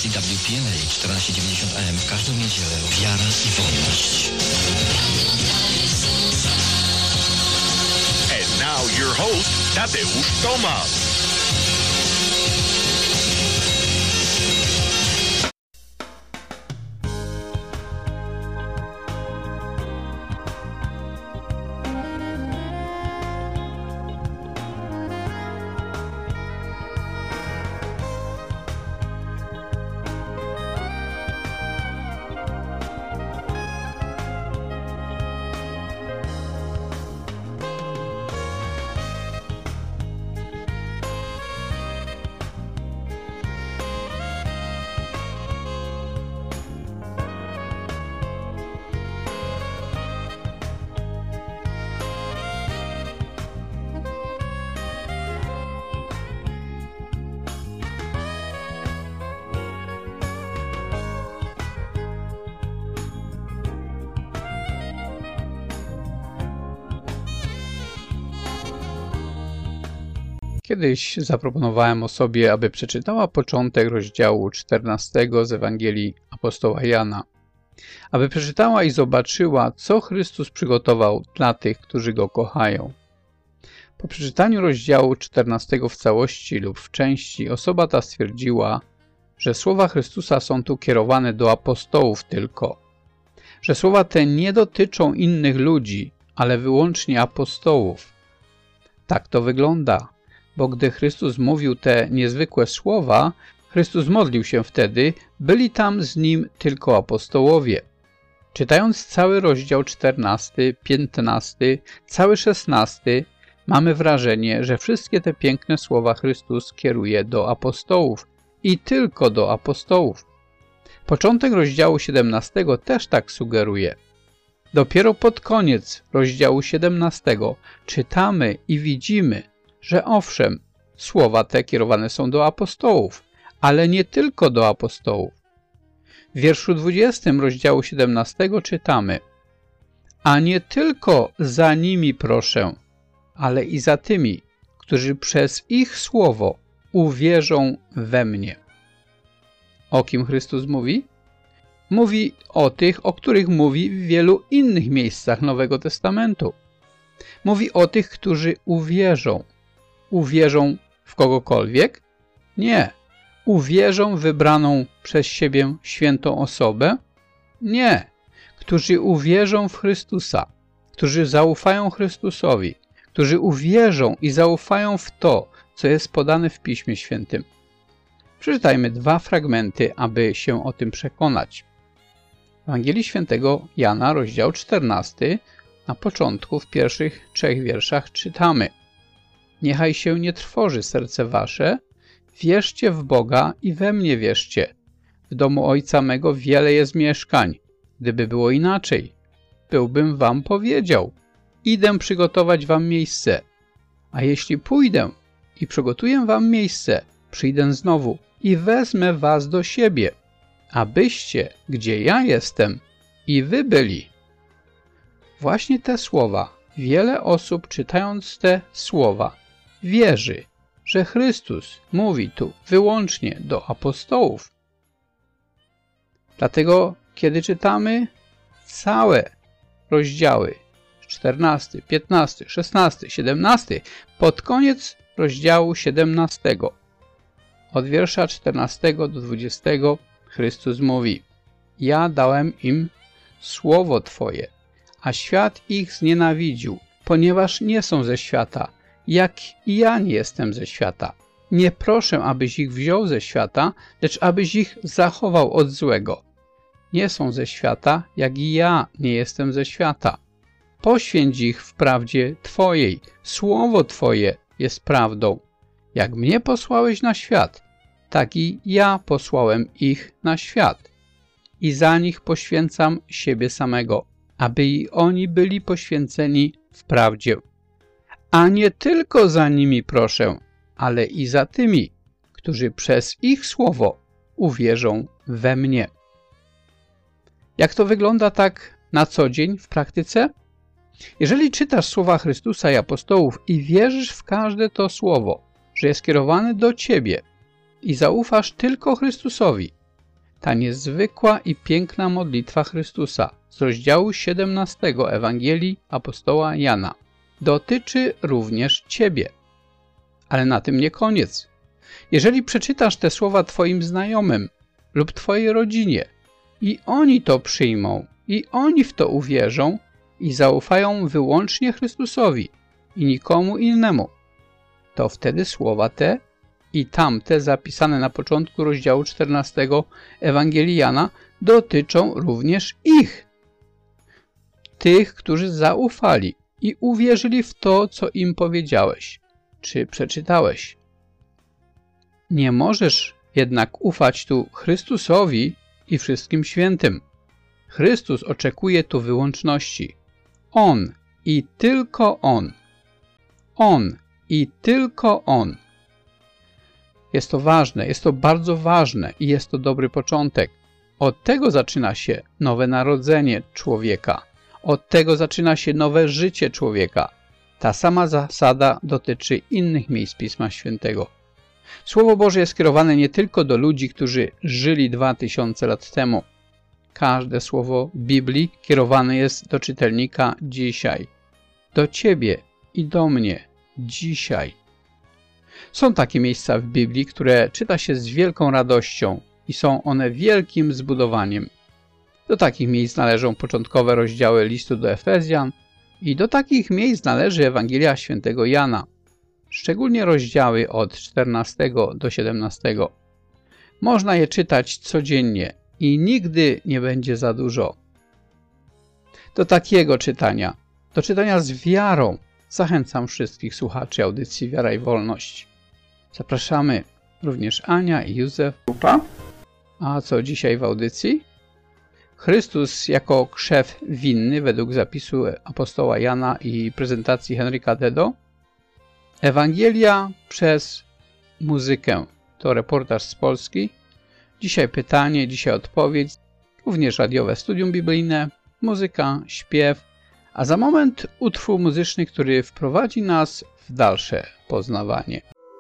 stacji WPNA 1490 AM w każdą niedzielę. Wiara i wolność. And now your host, Tadeusz Tomasz. Kiedyś zaproponowałem osobie, aby przeczytała początek rozdziału 14 z Ewangelii apostoła Jana. Aby przeczytała i zobaczyła, co Chrystus przygotował dla tych, którzy Go kochają. Po przeczytaniu rozdziału 14 w całości lub w części, osoba ta stwierdziła, że słowa Chrystusa są tu kierowane do apostołów tylko. Że słowa te nie dotyczą innych ludzi, ale wyłącznie apostołów. Tak to wygląda. Bo gdy Chrystus mówił te niezwykłe słowa, Chrystus modlił się wtedy, byli tam z Nim tylko apostołowie. Czytając cały rozdział 14, 15, cały 16, mamy wrażenie, że wszystkie te piękne słowa Chrystus kieruje do apostołów i tylko do apostołów. Początek rozdziału 17 też tak sugeruje. Dopiero pod koniec rozdziału 17 czytamy i widzimy, że owszem, słowa te kierowane są do apostołów, ale nie tylko do apostołów. W wierszu 20 rozdziału 17 czytamy: a nie tylko za nimi proszę, ale i za tymi, którzy przez ich słowo uwierzą we mnie. O kim Chrystus mówi? Mówi o tych, o których mówi w wielu innych miejscach Nowego Testamentu. Mówi o tych, którzy uwierzą. Uwierzą w kogokolwiek? Nie. Uwierzą w wybraną przez siebie świętą osobę? Nie. Którzy uwierzą w Chrystusa, którzy zaufają Chrystusowi, którzy uwierzą i zaufają w to, co jest podane w Piśmie Świętym. Przeczytajmy dwa fragmenty, aby się o tym przekonać. W Ewangelii Świętego Jana, rozdział 14, na początku, w pierwszych 3 wierszach czytamy: niechaj się nie trwoży serce wasze, wierzcie w Boga i we mnie wierzcie. W domu Ojca mego wiele jest mieszkań. Gdyby było inaczej, byłbym wam powiedział. Idę przygotować wam miejsce. A jeśli pójdę i przygotuję wam miejsce, przyjdę znowu i wezmę was do siebie, abyście, gdzie ja jestem, i wy byli. Właśnie te słowa, wiele osób czytając te słowa, wierzy, że Chrystus mówi tu wyłącznie do apostołów. Dlatego, kiedy czytamy całe rozdziały 14, 15, 16, 17, pod koniec rozdziału 17, od wiersza 14 do 20, Chrystus mówi: ja dałem im słowo Twoje, a świat ich znienawidził, ponieważ nie są ze świata, jak i ja nie jestem ze świata. Nie proszę, abyś ich wziął ze świata, lecz abyś ich zachował od złego. Nie są ze świata, jak i ja nie jestem ze świata. Poświęć ich w prawdzie Twojej. Słowo Twoje jest prawdą. Jak mnie posłałeś na świat, tak i ja posłałem ich na świat. I za nich poświęcam siebie samego, aby i oni byli poświęceni w prawdzie. A nie tylko za nimi proszę, ale i za tymi, którzy przez ich słowo uwierzą we mnie. Jak to wygląda tak na co dzień w praktyce? Jeżeli czytasz słowa Chrystusa i apostołów i wierzysz w każde to słowo, że jest kierowane do ciebie i zaufasz tylko Chrystusowi, Ta niezwykła i piękna modlitwa Chrystusa z rozdziału 17 Ewangelii apostoła Jana dotyczy również Ciebie. Ale na tym nie koniec. Jeżeli przeczytasz te słowa Twoim znajomym lub Twojej rodzinie i oni to przyjmą, i oni w to uwierzą i zaufają wyłącznie Chrystusowi i nikomu innemu, to wtedy słowa te i tamte zapisane na początku rozdziału 14 Ewangelii Jana dotyczą również ich. Tych, którzy zaufali i uwierzyli w to, co im powiedziałeś, czy przeczytałeś. Nie możesz jednak ufać tu Chrystusowi i wszystkim świętym. Chrystus oczekuje tu wyłączności. On i tylko On. On i tylko On. Jest to ważne, jest to bardzo ważne i jest to dobry początek. Od tego zaczyna się nowe narodzenie człowieka. Od tego zaczyna się nowe życie człowieka. Ta sama zasada dotyczy innych miejsc Pisma Świętego. Słowo Boże jest skierowane nie tylko do ludzi, którzy żyli 2000 lat temu. Każde słowo Biblii kierowane jest do czytelnika dzisiaj. Do Ciebie i do mnie dzisiaj. Są takie miejsca w Biblii, które czyta się z wielką radością i są one wielkim zbudowaniem. Do takich miejsc należą początkowe rozdziały listu do Efezjan i do takich miejsc należy Ewangelia Świętego Jana, szczególnie rozdziały od 14 do 17. Można je czytać codziennie i nigdy nie będzie za dużo. Do takiego czytania, do czytania z wiarą, zachęcam wszystkich słuchaczy audycji Wiara i Wolność. Zapraszamy również Ania i Józef. A co dzisiaj w audycji? Chrystus jako krzew winny według zapisu apostoła Jana i prezentacji Henryka Dedo. Ewangelia przez muzykę. To reportaż z Polski. Dzisiaj pytanie, dzisiaj odpowiedź. Również radiowe studium biblijne, muzyka, śpiew. A za moment utwór muzyczny, który wprowadzi nas w dalsze poznawanie.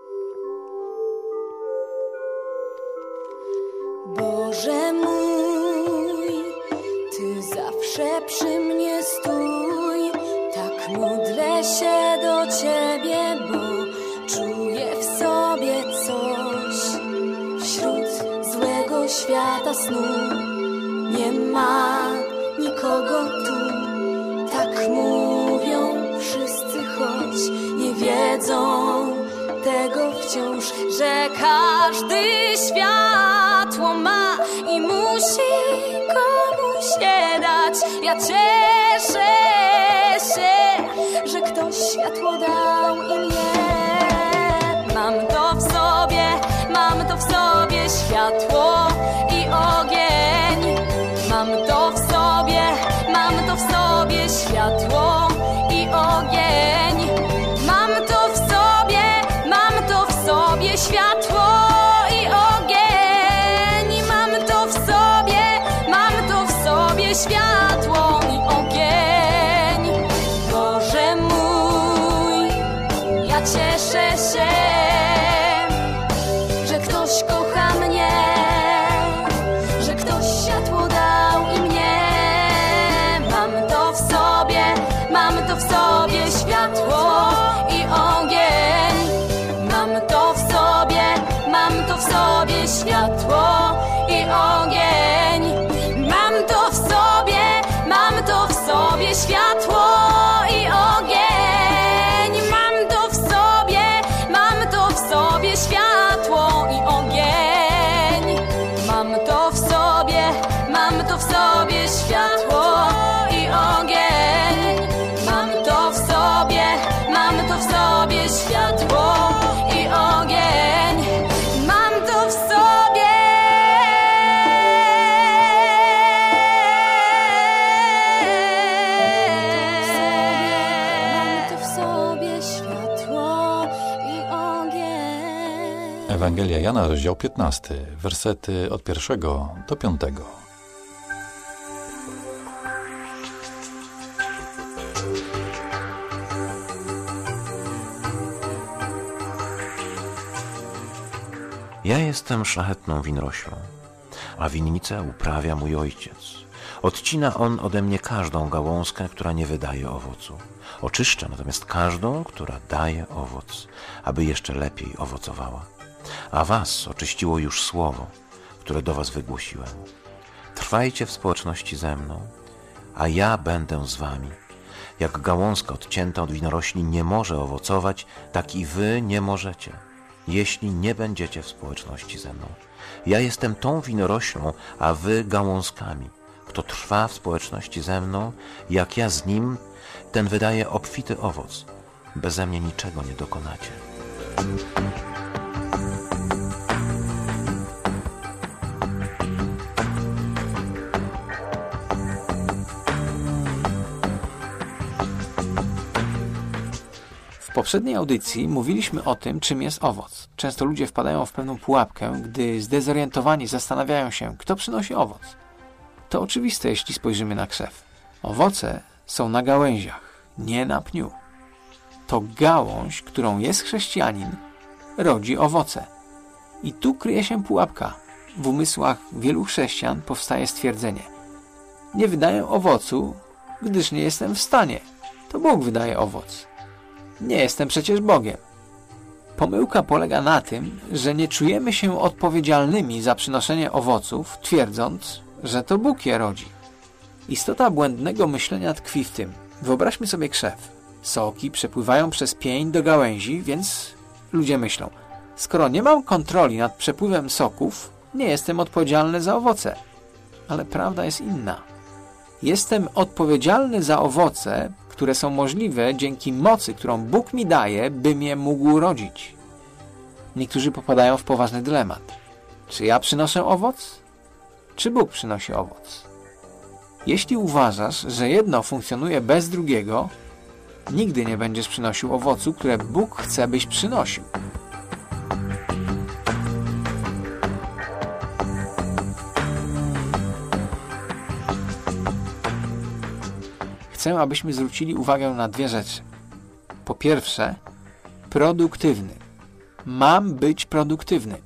Boże mój, Ty zawsze przy mnie stój, tak modlę się do Ciebie, bo czuję w sobie coś. Wśród złego świata snu nie ma nikogo tu, tak mówią wszyscy, choć nie wiedzą tego wciąż, że każdy światło ma i musi komuś je dać. Ja cieszę się, że ktoś światło dał i mnie. Mam to w sobie światło i ogień. Mam to w sobie światło i ogień. Mam to w sobie światło i ogień. Mam to w sobie światło i ogień. Boże mój, ja cieszę się, że ktoś kocha mnie, że ktoś światło dał i mnie. Mam to w sobie światło i ogień. Mam to w sobie światło i ogień. Mam to w sobie światło i ogień. Mam to w sobie światło i ogień. Mam to w sobie światło i ogień. Mam to w sobie światło i ogień. Mam to w sobie. Mam to w sobie światło i ogień. Ewangelia Jana, rozdział 15, wersety od 1 do 5. Ja jestem szlachetną winoroślą, a winnicę uprawia mój Ojciec. Odcina On ode mnie każdą gałązkę, która nie wydaje owocu. Oczyszcza natomiast każdą, która daje owoc, aby jeszcze lepiej owocowała. A was oczyściło już słowo, które do was wygłosiłem. Trwajcie w społeczności ze mną, a ja będę z wami. Jak gałązka odcięta od winorośli nie może owocować, tak i wy nie możecie, jeśli nie będziecie w społeczności ze mną. Ja jestem tą winoroślą, a wy gałązkami. Kto trwa w społeczności ze mną, jak ja z nim, ten wydaje obfity owoc. Beze mnie niczego nie dokonacie. W poprzedniej audycji mówiliśmy o tym, czym jest owoc. Często ludzie wpadają w pewną pułapkę, gdy zdezorientowani zastanawiają się, kto przynosi owoc. To oczywiste, jeśli spojrzymy na krzew. Owoce są na gałęziach, nie na pniu. To gałąź, którą jest chrześcijanin, rodzi owoce. I tu kryje się pułapka. W umysłach wielu chrześcijan powstaje stwierdzenie: nie wydaję owocu, gdyż nie jestem w stanie. To Bóg wydaje owoc. Nie jestem przecież Bogiem. Pomyłka polega na tym, że nie czujemy się odpowiedzialnymi za przynoszenie owoców, twierdząc, że to Bóg je rodzi. Istota błędnego myślenia tkwi w tym. Wyobraźmy sobie krzew. Soki przepływają przez pień do gałęzi, więc ludzie myślą: skoro nie mam kontroli nad przepływem soków, nie jestem odpowiedzialny za owoce. Ale prawda jest inna. Jestem odpowiedzialny za owoce, które są możliwe dzięki mocy, którą Bóg mi daje, bym je mógł rodzić. Niektórzy popadają w poważny dylemat. Czy ja przynoszę owoc? Czy Bóg przynosi owoc? Jeśli uważasz, że jedno funkcjonuje bez drugiego, nigdy nie będziesz przynosił owocu, które Bóg chce, byś przynosił. Chcę, abyśmy zwrócili uwagę na dwie rzeczy. Po pierwsze, produktywny. Mam być produktywny.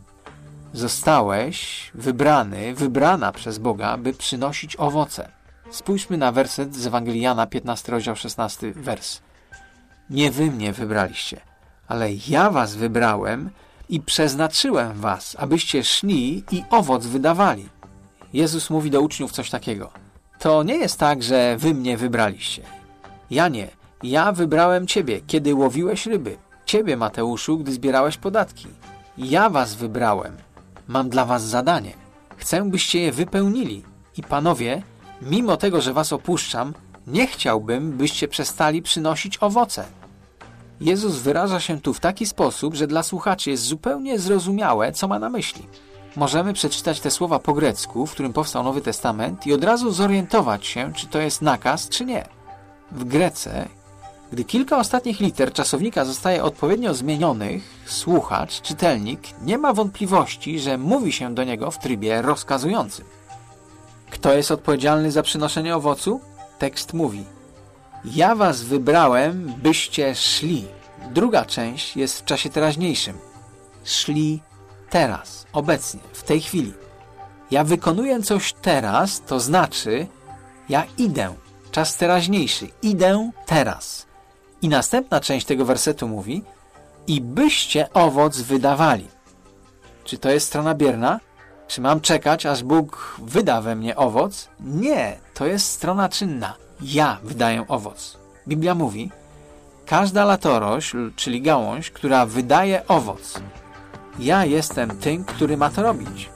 Zostałeś wybrany, wybrana przez Boga, by przynosić owoce. Spójrzmy na werset z Ewangelii Jana, 15 rozdział, 16 wers. Nie wy mnie wybraliście, ale ja was wybrałem i przeznaczyłem was, abyście szli i owoc wydawali. Jezus mówi do uczniów coś takiego. To nie jest tak, że wy mnie wybraliście. Ja nie. Ja wybrałem ciebie, kiedy łowiłeś ryby. Ciebie, Mateuszu, gdy zbierałeś podatki. Ja was wybrałem. Mam dla was zadanie. Chcę, byście je wypełnili. I panowie, mimo tego, że was opuszczam, nie chciałbym, byście przestali przynosić owoce. Jezus wyraża się tu w taki sposób, że dla słuchaczy jest zupełnie zrozumiałe, co ma na myśli. Możemy przeczytać te słowa po grecku, w którym powstał Nowy Testament, i od razu zorientować się, czy to jest nakaz, czy nie. W Grece, gdy kilka ostatnich liter czasownika zostaje odpowiednio zmienionych, słuchacz, czytelnik nie ma wątpliwości, że mówi się do niego w trybie rozkazującym. Kto jest odpowiedzialny za przynoszenie owocu? Tekst mówi: ja was wybrałem, byście szli. Druga część jest w czasie teraźniejszym. Szli teraz, obecnie, w tej chwili. Ja wykonuję coś teraz, to znaczy ja idę. Czas teraźniejszy. Idę teraz. I następna część tego wersetu mówi: i byście owoc wydawali. Czy to jest strona bierna? Czy mam czekać, aż Bóg wyda we mnie owoc? Nie, to jest strona czynna. Ja wydaję owoc. Biblia mówi: każda latorośl, czyli gałąź, która wydaje owoc. Ja jestem tym, który ma to robić.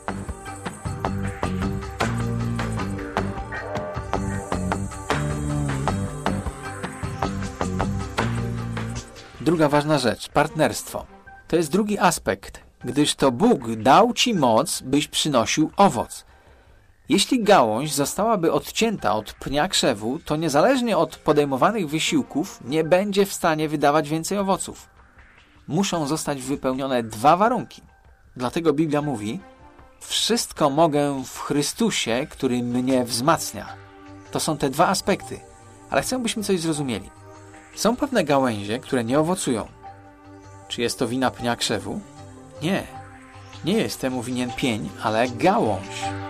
Druga ważna rzecz, partnerstwo. To jest drugi aspekt, gdyż to Bóg dał ci moc, byś przynosił owoc. Jeśli gałąź zostałaby odcięta od pnia krzewu, to niezależnie od podejmowanych wysiłków nie będzie w stanie wydawać więcej owoców. Muszą zostać wypełnione dwa warunki. Dlatego Biblia mówi: wszystko mogę w Chrystusie, który mnie wzmacnia. To są te dwa aspekty, ale chcę, byśmy coś zrozumieli. Są pewne gałęzie, które nie owocują. Czy jest to wina pnia krzewu? Nie. Nie jest temu winien pień, ale gałąź.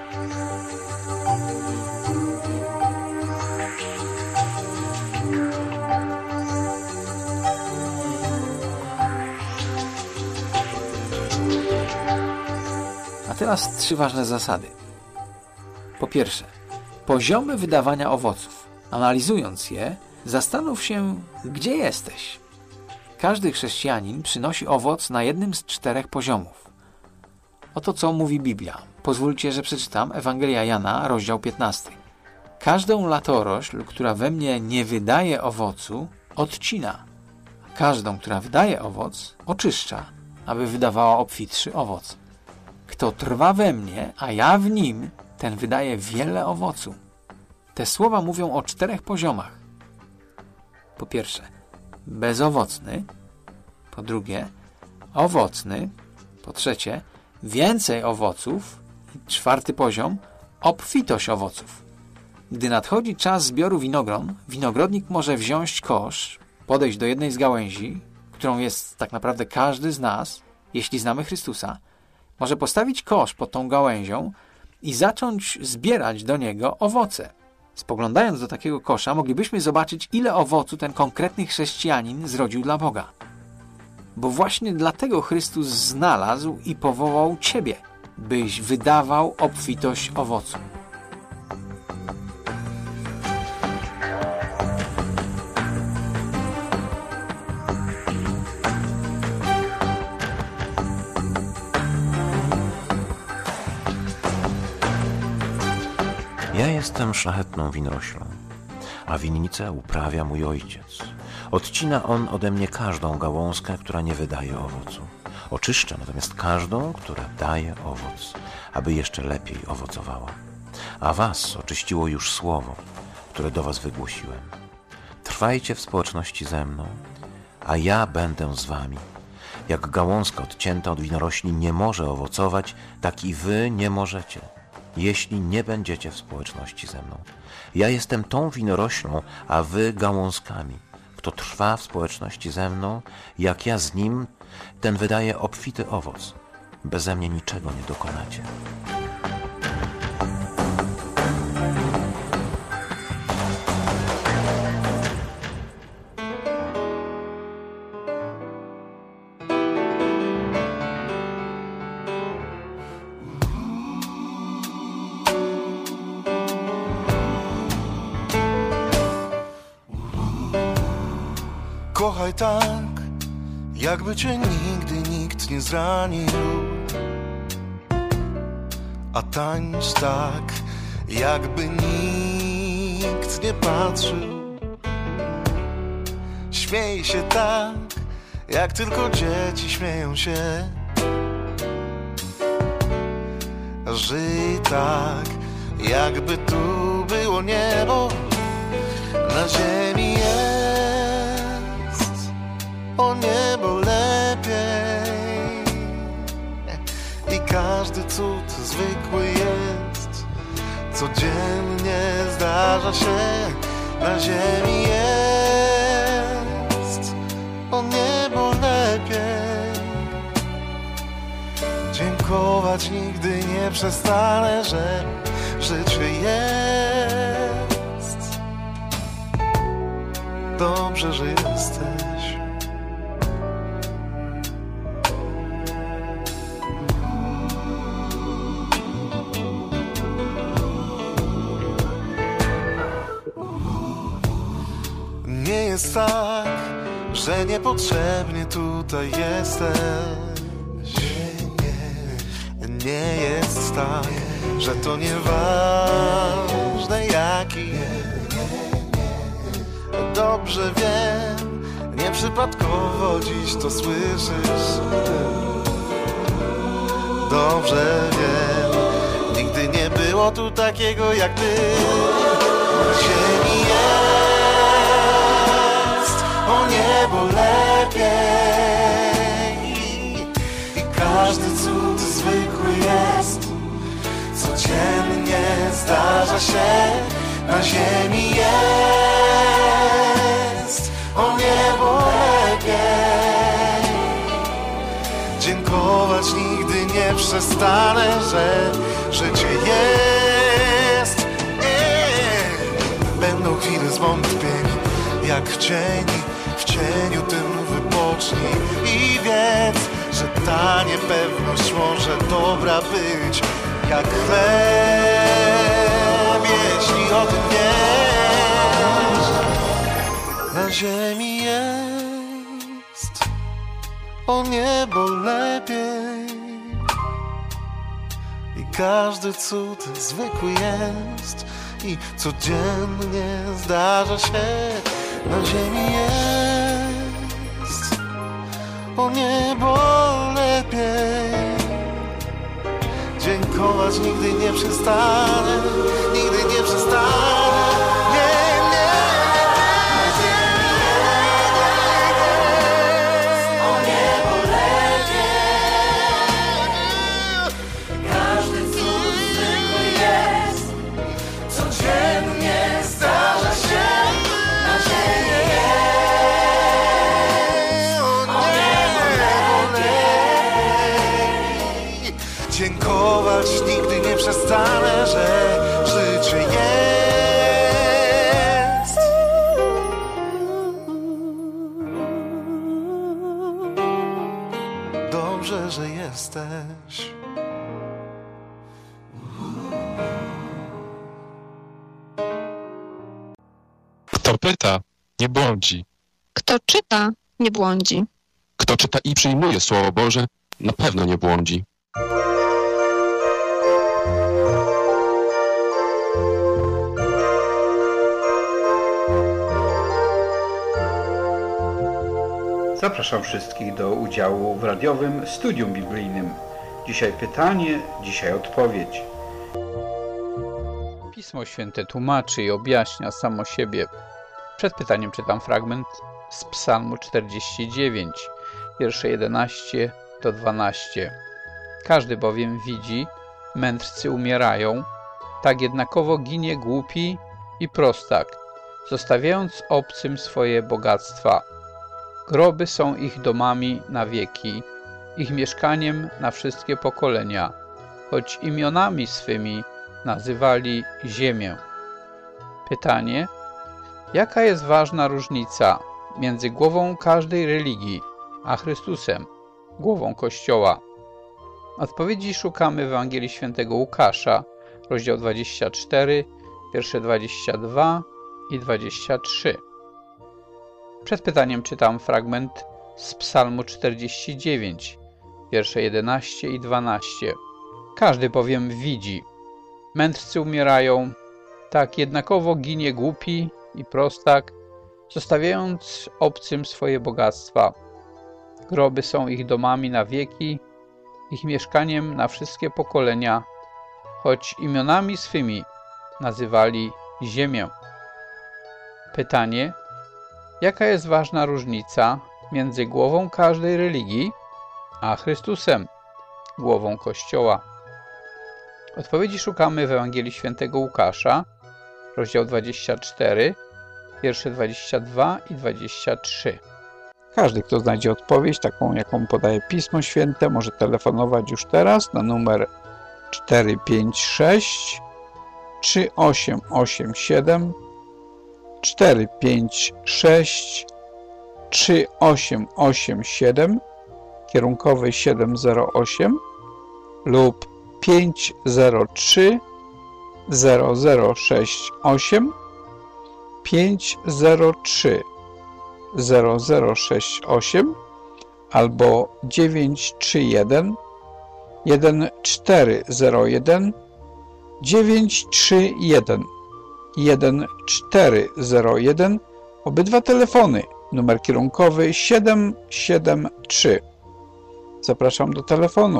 A teraz 3 ważne zasady. Po pierwsze, poziomy wydawania owoców. Analizując je, zastanów się, gdzie jesteś. Każdy chrześcijanin przynosi owoc na jednym z 4 poziomów. Oto co mówi Biblia. Pozwólcie, że przeczytam Ewangelia Jana, rozdział 15. Każdą latorośl, która we mnie nie wydaje owocu, odcina. A każdą, która wydaje owoc, oczyszcza, aby wydawała obfitszy owoc. Kto trwa we mnie, a ja w nim, ten wydaje wiele owocu. Te słowa mówią o 4 poziomach. Po pierwsze, bezowocny. Po drugie, owocny. Po trzecie, więcej owoców. I 4 poziom, obfitość owoców. Gdy nadchodzi czas zbioru winogron, winogrodnik może wziąć kosz, podejść do jednej z gałęzi, którą jest tak naprawdę każdy z nas, jeśli znamy Chrystusa, może postawić kosz pod tą gałęzią i zacząć zbierać do niego owoce. Spoglądając do takiego kosza, moglibyśmy zobaczyć, ile owocu ten konkretny chrześcijanin zrodził dla Boga. Bo właśnie dlatego Chrystus znalazł i powołał Ciebie, byś wydawał obfitość owocu. Ja jestem szlachetną winoroślą, a winnicę uprawia mój ojciec. Odcina on ode mnie każdą gałązkę, która nie wydaje owocu. Oczyszcza natomiast każdą, która daje owoc, aby jeszcze lepiej owocowała. A was oczyściło już słowo, które do was wygłosiłem. Trwajcie w społeczności ze mną, a ja będę z wami. Jak gałązka odcięta od winorośli nie może owocować, tak i wy nie możecie, jeśli nie będziecie w społeczności ze mną. Ja jestem tą winoroślą, a wy gałązkami. Kto trwa w społeczności ze mną, jak ja z nim, ten wydaje obfity owoc. Beze mnie niczego nie dokonacie. Kochaj tak, jakby cię nigdy nikt nie zranił. A tańcz tak, jakby nikt nie patrzył. Śmiej się tak, jak tylko dzieci śmieją się. Żyj tak, jakby tu było niebo. Na ziemi jest o niebo lepiej. I każdy cud zwykły jest, codziennie zdarza się. Na ziemi jest o niebo lepiej. Dziękować nigdy nie przestanę, że życie jest. Dobrze, że jesteś. Nie jest tak, że niepotrzebnie tutaj jesteś. Nie jest tak, że to nieważne jaki. Dobrze wiem, nieprzypadkowo dziś to słyszysz. Dobrze wiem, nigdy nie było tu takiego jak ty. Na ziemi jest o niebo lepiej. I każdy cud zwykły jest, codziennie zdarza się. Na ziemi jest o niebo lepiej. Dziękować nigdy nie nie przestanę, że życie jest. Będą chwile zwątpień, jak w cieniu tym wypocznij i wiedz, że ta niepewność może dobra być jak chleb, jeśli o tym wiesz. Na ziemi jest o niebo lepiej i każdy cud zwykły jest i codziennie zdarza się. Na ziemi jest o niebo lepiej. Dziękować nigdy nie przestanę, nigdy nie przestanę. Dziękować nigdy nie przestanę, że życie jest. Dobrze, że jesteś. Kto pyta, nie błądzi. Kto czyta, nie błądzi. Kto czyta i przyjmuje Słowo Boże, na pewno nie błądzi. Zapraszam wszystkich do udziału w radiowym studium biblijnym. Dzisiaj pytanie, dzisiaj odpowiedź. Pismo Święte tłumaczy i objaśnia samo siebie. Przed pytaniem czytam fragment z Psalmu 49, wiersze 11 do 12. Każdy bowiem widzi, mędrcy umierają, tak jednakowo ginie głupi i prostak, zostawiając obcym swoje bogactwa. Groby są ich domami na wieki, ich mieszkaniem na wszystkie pokolenia, choć imionami swymi nazywali ziemię. Pytanie: jaka jest ważna różnica między głową każdej religii a Chrystusem, głową Kościoła? Odpowiedzi szukamy w Ewangelii Świętego Łukasza, rozdział 24, wiersze 22 i 23. Przed pytaniem czytam fragment z Psalmu 49, wiersze 11 i 12. Każdy bowiem widzi, mędrcy umierają, tak jednakowo ginie głupi i prostak, zostawiając obcym swoje bogactwa. Groby są ich domami na wieki, ich mieszkaniem na wszystkie pokolenia, choć imionami swymi nazywali ziemię. Pytanie: jaka jest ważna różnica między głową każdej religii a Chrystusem, głową Kościoła? Odpowiedzi szukamy w Ewangelii Świętego Łukasza, rozdział 24, wiersze 22 i 23. Każdy, kto znajdzie odpowiedź, taką jaką podaje Pismo Święte, może telefonować już teraz na numer 456 3887 456 3887, kierunkowy 708 lub 503 0068 503 0068 albo 931 1401 931 1401. Obydwa telefony, numer kierunkowy 773. Zapraszam do telefonu.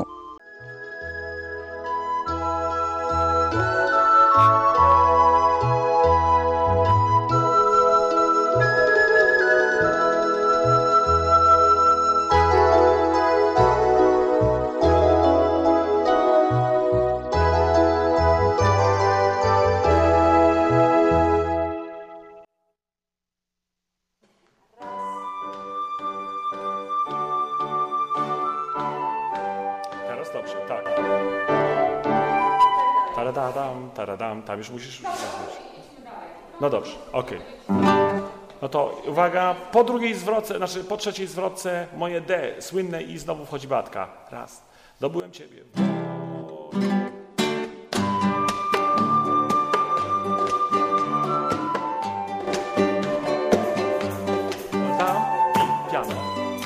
taradam, tam już musisz... No dobrze, okej. No to uwaga, po drugiej zwrotce, znaczy po trzeciej zwrotce moje D, słynne i znowu wchodzi batka. Raz. Dobyłem ciebie. Tam i piano.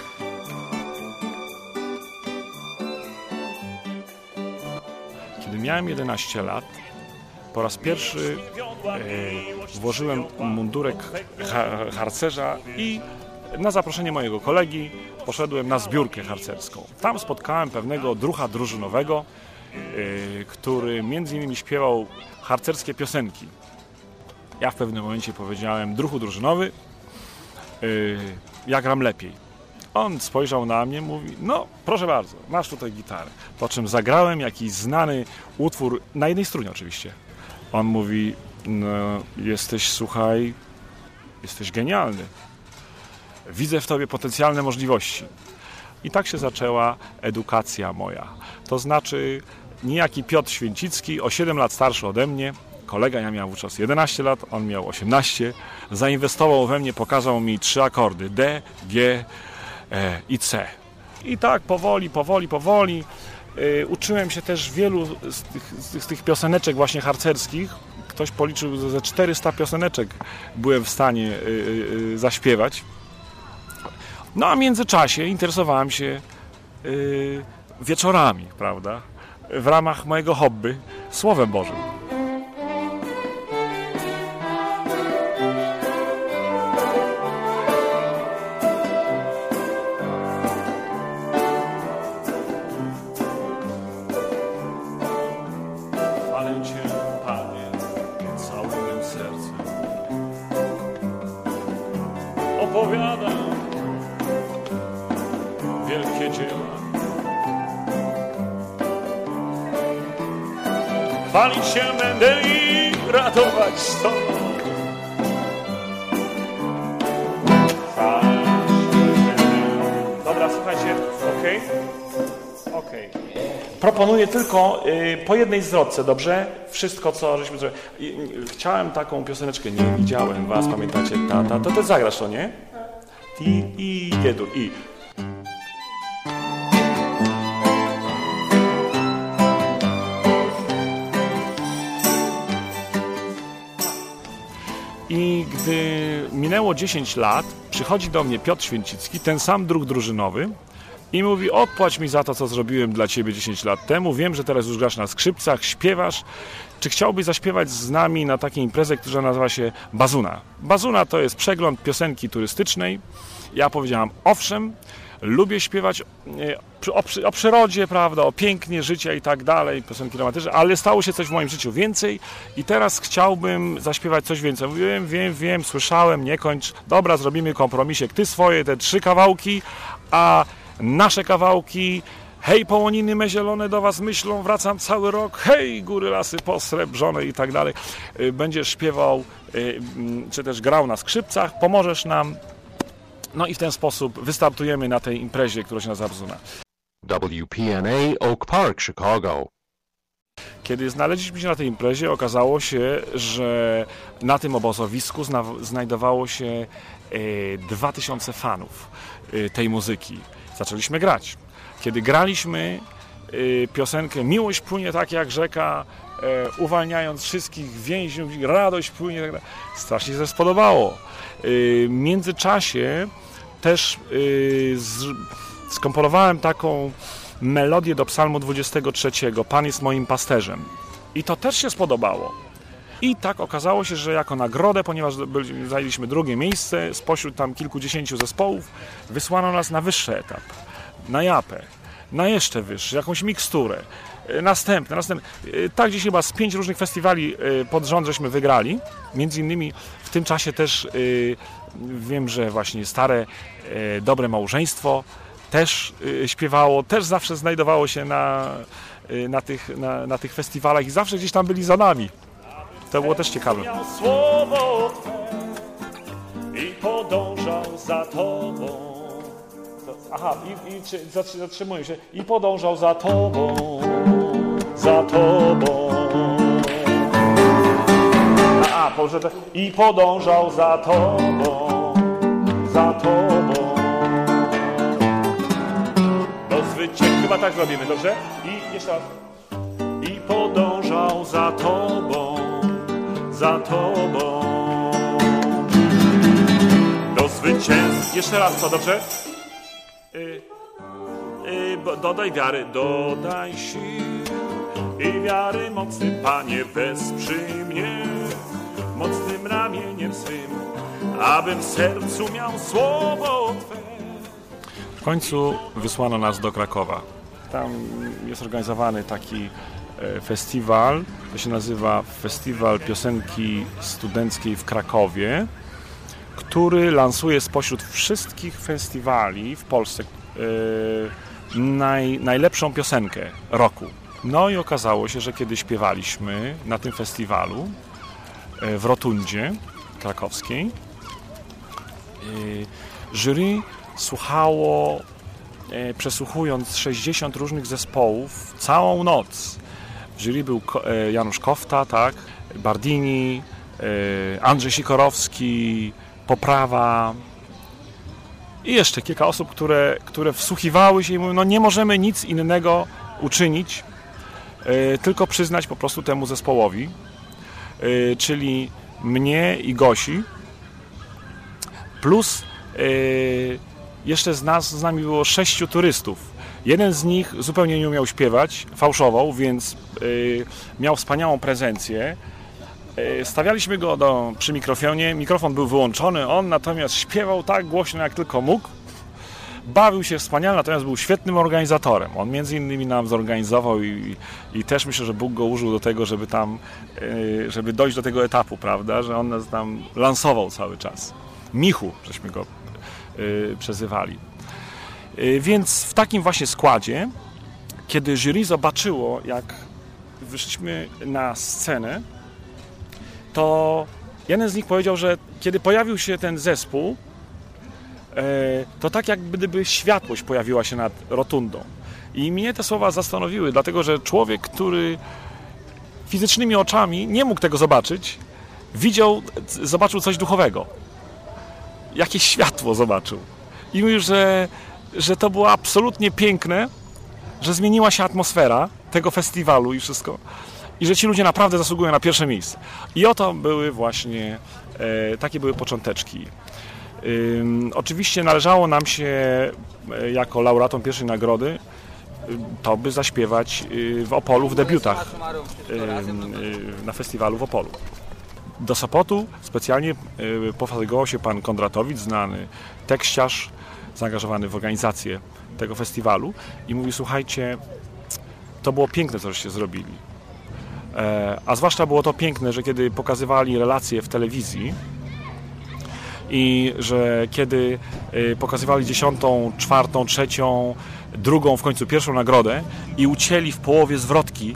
Kiedy miałem 11 lat, po raz pierwszy włożyłem mundurek harcerza i na zaproszenie mojego kolegi poszedłem na zbiórkę harcerską. Tam spotkałem pewnego druha drużynowego, który między innymi śpiewał harcerskie piosenki. Ja w pewnym momencie powiedziałem: druhu drużynowy, ja gram lepiej. On spojrzał na mnie, mówi: no proszę bardzo, masz tutaj gitarę. Po czym zagrałem jakiś znany utwór, na jednej strunie oczywiście. On mówi: no jesteś, słuchaj, jesteś genialny. Widzę w tobie potencjalne możliwości. I tak się zaczęła edukacja moja. To znaczy niejaki Piotr Święcicki, o 7 lat starszy ode mnie, kolega, ja miałem wówczas 11 lat, on miał 18, zainwestował we mnie, pokazał mi 3 akordy: D, G i C. I tak powoli uczyłem się też wielu z tych pioseneczek właśnie harcerskich. Ktoś policzył, ze 400 pioseneczek byłem w stanie zaśpiewać. No a w międzyczasie interesowałem się wieczorami, prawda, w ramach mojego hobby, Słowem Bożym. Chwalę Cię, Panie, całym mym sercem. Opowiadam wielkie dzieła. Chwalić się będę i radować z Tobą. Dobra, słuchajcie, okej. Proponuję tylko po jednej zwrotce, dobrze? Wszystko, co żeśmy zrobili. Chciałem taką pioseneczkę, nie widziałem was, pamiętacie? To ty zagrasz, to nie? I jedu, i. I gdy minęło 10 lat, przychodzi do mnie Piotr Święcicki, ten sam druh drużynowy, i mówi: odpłać mi za to, co zrobiłem dla Ciebie 10 lat temu. Wiem, że teraz już grasz na skrzypcach, śpiewasz. Czy chciałbyś zaśpiewać z nami na takiej imprezie, która nazywa się Bazuna? Bazuna to jest przegląd piosenki turystycznej. Ja powiedziałam: owszem, lubię śpiewać o przyrodzie, prawda, o pięknie życia i tak dalej, piosenki romantyczne, ale stało się coś w moim życiu więcej i teraz chciałbym zaśpiewać coś więcej. Mówiłem: wiem, słyszałem, nie kończ. Dobra, zrobimy kompromisik. Ty swoje, te 3 kawałki, a nasze kawałki: hej, połoniny me zielone do was myślą, wracam cały rok, hej, góry, lasy posrebrzone i tak dalej. Będziesz śpiewał, czy też grał na skrzypcach, pomożesz nam. No i w ten sposób wystartujemy na tej imprezie, która się nazywa Bazuna. WPNA Oak Park, Chicago. Kiedy znaleźliśmy się na tej imprezie, okazało się, że na tym obozowisku znajdowało się 2000 fanów tej muzyki. Zaczęliśmy grać. Kiedy graliśmy piosenkę Miłość płynie tak jak rzeka, uwalniając wszystkich więźniów, radość płynie, strasznie się spodobało. W międzyczasie też skomponowałem taką melodię do psalmu 23. Pan jest moim pasterzem. I to też się spodobało. I tak okazało się, że jako nagrodę, ponieważ zajęliśmy drugie miejsce spośród tam kilkudziesięciu zespołów, wysłano nas na wyższy etap, na japę, na jeszcze wyższy, jakąś miksturę. Następne. Tak gdzieś chyba z 5 różnych festiwali pod rząd żeśmy wygrali. Między innymi w tym czasie też wiem, że właśnie Stare Dobre Małżeństwo też śpiewało, też zawsze znajdowało się na tych festiwalach i zawsze gdzieś tam byli za nami. To było też ciekawe. Słowo Twe i podążał za Tobą. Aha, i zatrzymuję się. I podążał za Tobą, za Tobą. I podążał za Tobą, za Tobą. Do zwycięstwa. Chyba tak zrobimy, dobrze? I jeszcze raz. I podążał za Tobą, za Tobą. Do zwycięstwa. Jeszcze raz, co, dobrze? Dodaj wiary, dodaj sił i wiary mocny, Panie, wesprzyj mnie mocnym ramieniem swym, abym w sercu miał słowo Twe. W końcu wysłano nas do Krakowa. Tam jest organizowany taki festiwal, to się nazywa Festiwal Piosenki Studenckiej w Krakowie, który lansuje spośród wszystkich festiwali w Polsce najlepszą piosenkę roku. No i okazało się, że kiedy śpiewaliśmy na tym festiwalu w Rotundzie krakowskiej, jury słuchało, przesłuchując 60 różnych zespołów całą noc. W jury był Janusz Kofta, tak, Bardini, Andrzej Sikorowski, Poprawa i jeszcze kilka osób, które wsłuchiwały się i mówią, no nie możemy nic innego uczynić, tylko przyznać po prostu temu zespołowi, czyli mnie i Gosi, plus jeszcze z nami było 6 turystów. Jeden z nich zupełnie nie umiał śpiewać, fałszował, więc miał wspaniałą prezencję. Stawialiśmy go przy mikrofonie, mikrofon był wyłączony, on natomiast śpiewał tak głośno jak tylko mógł. Bawił się wspaniale, natomiast był świetnym organizatorem. On między innymi nam zorganizował i też myślę, że Bóg go użył do tego, żeby dojść do tego etapu, prawda, że on nas tam lansował cały czas. Michu, żeśmy go przezywali. Więc w takim właśnie składzie, kiedy jury zobaczyło, jak wyszliśmy na scenę, to jeden z nich powiedział, że kiedy pojawił się ten zespół, to tak jak gdyby światłość pojawiła się nad rotundą. I mnie te słowa zastanowiły, dlatego że człowiek, który fizycznymi oczami nie mógł tego zobaczyć, zobaczył coś duchowego. Jakieś światło zobaczył. I mówił, że to było absolutnie piękne, że zmieniła się atmosfera tego festiwalu i wszystko. I że ci ludzie naprawdę zasługują na pierwsze miejsce. I oto były właśnie, takie były począteczki. Oczywiście należało nam się, jako laureatom pierwszej nagrody, to by zaśpiewać w Opolu w debiutach na festiwalu w Opolu. Do Sopotu specjalnie pofatygował się pan Kondratowicz, znany tekściarz, zaangażowany w organizację tego festiwalu i mówi, słuchajcie, to było piękne, co żeście zrobili. A zwłaszcza było to piękne, że kiedy pokazywali relacje w telewizji i że kiedy pokazywali 10., 4., 3., 2., w końcu 1. nagrodę i ucięli w połowie zwrotki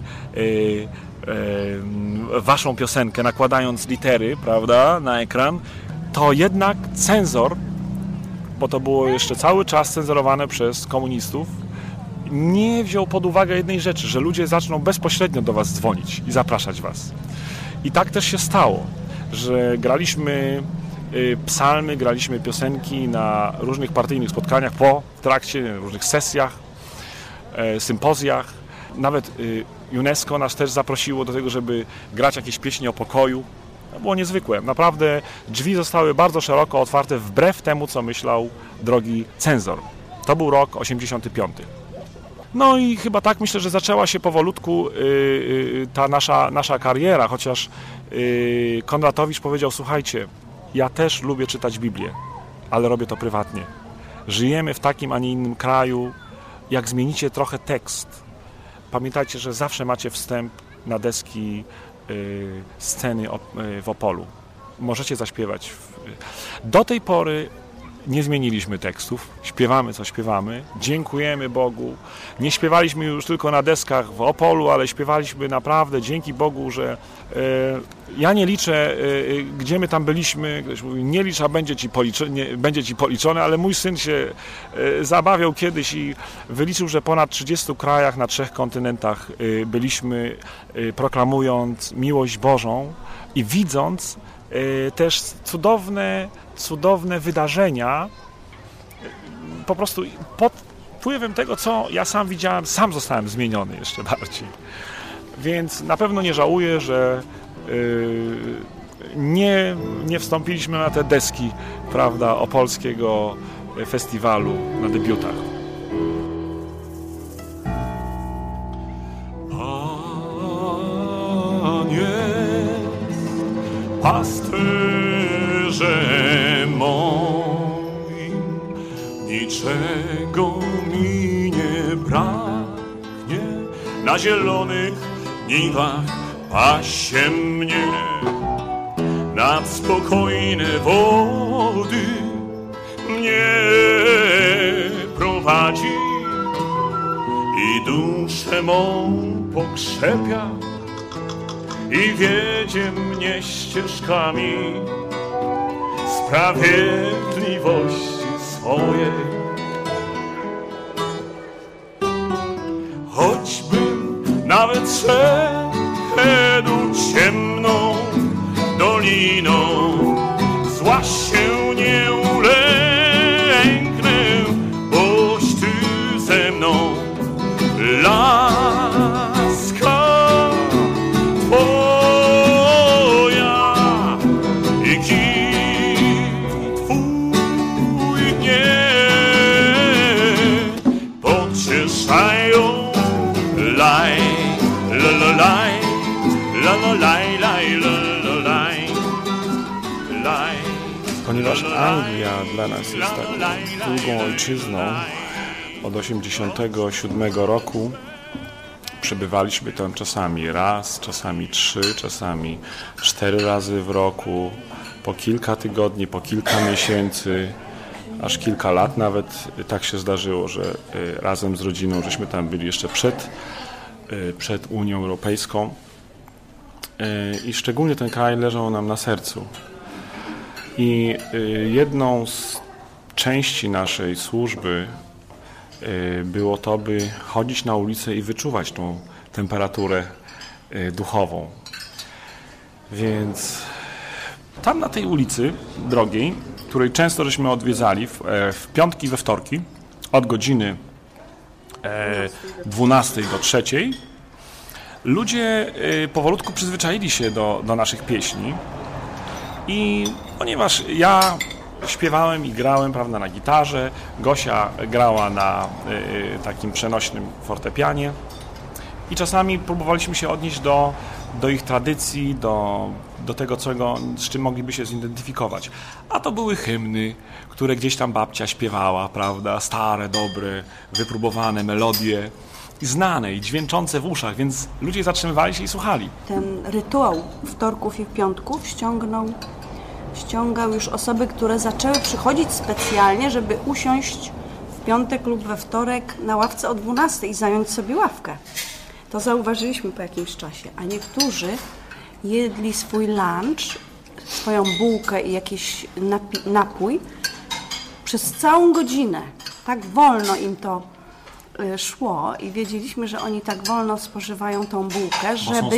waszą piosenkę, nakładając litery, prawda, na ekran, to jednak cenzor, bo to było jeszcze cały czas cenzurowane przez komunistów, nie wziął pod uwagę jednej rzeczy, że ludzie zaczną bezpośrednio do was dzwonić i zapraszać was. I tak też się stało, że graliśmy psalmy, graliśmy piosenki na różnych partyjnych spotkaniach, w trakcie różnych sesjach, sympozjach. Nawet UNESCO nas też zaprosiło do tego, żeby grać jakieś pieśni o pokoju. To było niezwykłe. Naprawdę drzwi zostały bardzo szeroko otwarte wbrew temu, co myślał drogi cenzor. To był rok 85. No i chyba tak myślę, że zaczęła się powolutku ta nasza kariera, chociaż Kondratowicz powiedział, słuchajcie, ja też lubię czytać Biblię, ale robię to prywatnie. Żyjemy w takim, a nie innym kraju. Jak zmienicie trochę tekst, pamiętajcie, że zawsze macie wstęp na deski sceny w Opolu. Możecie zaśpiewać. Do tej pory nie zmieniliśmy tekstów, śpiewamy co śpiewamy, dziękujemy Bogu. Nie śpiewaliśmy już tylko na deskach w Opolu, ale śpiewaliśmy naprawdę, dzięki Bogu, że ja nie liczę, gdzie my tam byliśmy. Ktoś mówi, nie licz, a będzie ci policzone, ale mój syn się zabawiał kiedyś i wyliczył, że ponad 30 krajach na 3 kontynentach byliśmy, proklamując miłość Bożą i widząc, też cudowne wydarzenia, po prostu pod wpływem tego, co ja sam widziałem, sam zostałem zmieniony jeszcze bardziej. Więc na pewno nie żałuję, że nie wstąpiliśmy na te deski, prawda, opolskiego festiwalu na debiutach. Pan jest pasterzem moim, niczego mi nie braknie, na zielonych niwach pasie mnie, nad spokojne wody mnie prowadzi i duszę mą pokrzepia i wiedzie mnie ścieżkami sprawiedliwości swojej. Choćbym nawet szedł ciemną doliną, zła się nie ulęknę, boś Ty ze mną. Laska Twoja i kit Twój mnie pocieszają. Laj, la la laj, la la laj, laj, la la laj, laj. Ponieważ Anglia dla nas jest taką drugą ojczyzną, od 1987 roku przebywaliśmy tam czasami raz, czasami 3, czasami 4 razy w roku, po kilka tygodni, po kilka miesięcy, aż kilka lat nawet. Tak się zdarzyło, że razem z rodziną żeśmy tam byli jeszcze przed Unią Europejską i szczególnie ten kraj leżał nam na sercu. I jedną z części naszej służby było to, by chodzić na ulicę i wyczuwać tą temperaturę duchową. Więc tam na tej ulicy drogiej, której często żeśmy odwiedzali w piątki i we wtorki od godziny 12 do 3, ludzie powolutku przyzwyczaili się do naszych pieśni i ponieważ ja śpiewałem i grałem, prawda, na gitarze, Gosia grała na takim przenośnym fortepianie i czasami próbowaliśmy się odnieść do ich tradycji, do tego, z czym mogliby się zidentyfikować. A to były hymny, które gdzieś tam babcia śpiewała, prawda, stare, dobre, wypróbowane melodie, i znane, i dźwięczące w uszach, więc ludzie zatrzymywali się i słuchali. Ten rytuał wtorków i piątków ściągał już osoby, które zaczęły przychodzić specjalnie, żeby usiąść w piątek lub we wtorek na ławce o 12 i zająć sobie ławkę. To zauważyliśmy po jakimś czasie, a niektórzy jedli swój lunch, swoją bułkę i jakiś napój przez całą godzinę. Tak wolno im to szło i wiedzieliśmy, że oni tak wolno spożywają tą bułkę,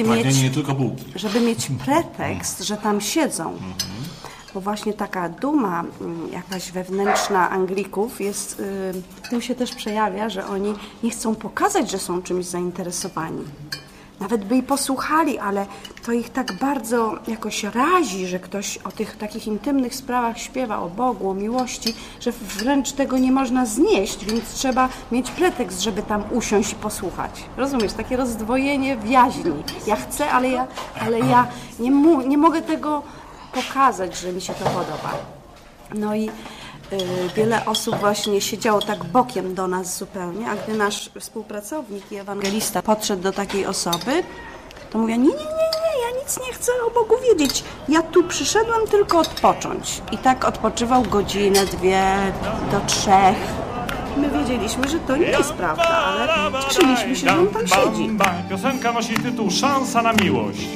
żeby mieć pretekst, że tam siedzą. Bo właśnie taka duma jakaś wewnętrzna Anglików jest, tym się też przejawia, że oni nie chcą pokazać, że są czymś zainteresowani. Nawet by i posłuchali, ale to ich tak bardzo jakoś razi, że ktoś o tych takich intymnych sprawach śpiewa, o Bogu, o miłości, że wręcz tego nie można znieść, więc trzeba mieć pretekst, żeby tam usiąść i posłuchać. Rozumiesz? Takie rozdwojenie w jaźni. Ja chcę, ale ja nie mogę tego pokazać, że mi się to podoba. No i wiele osób właśnie siedziało tak bokiem do nas zupełnie, a gdy nasz współpracownik i ewangelista podszedł do takiej osoby, to mówiła, nie, ja nic nie chcę o Bogu wiedzieć. Ja tu przyszedłem tylko odpocząć. I tak odpoczywał godzinę, 2 do 3. My wiedzieliśmy, że to nie jest prawda, ale cieszyliśmy się, że on tam siedzi. Piosenka nosi tytuł Szansa na miłość.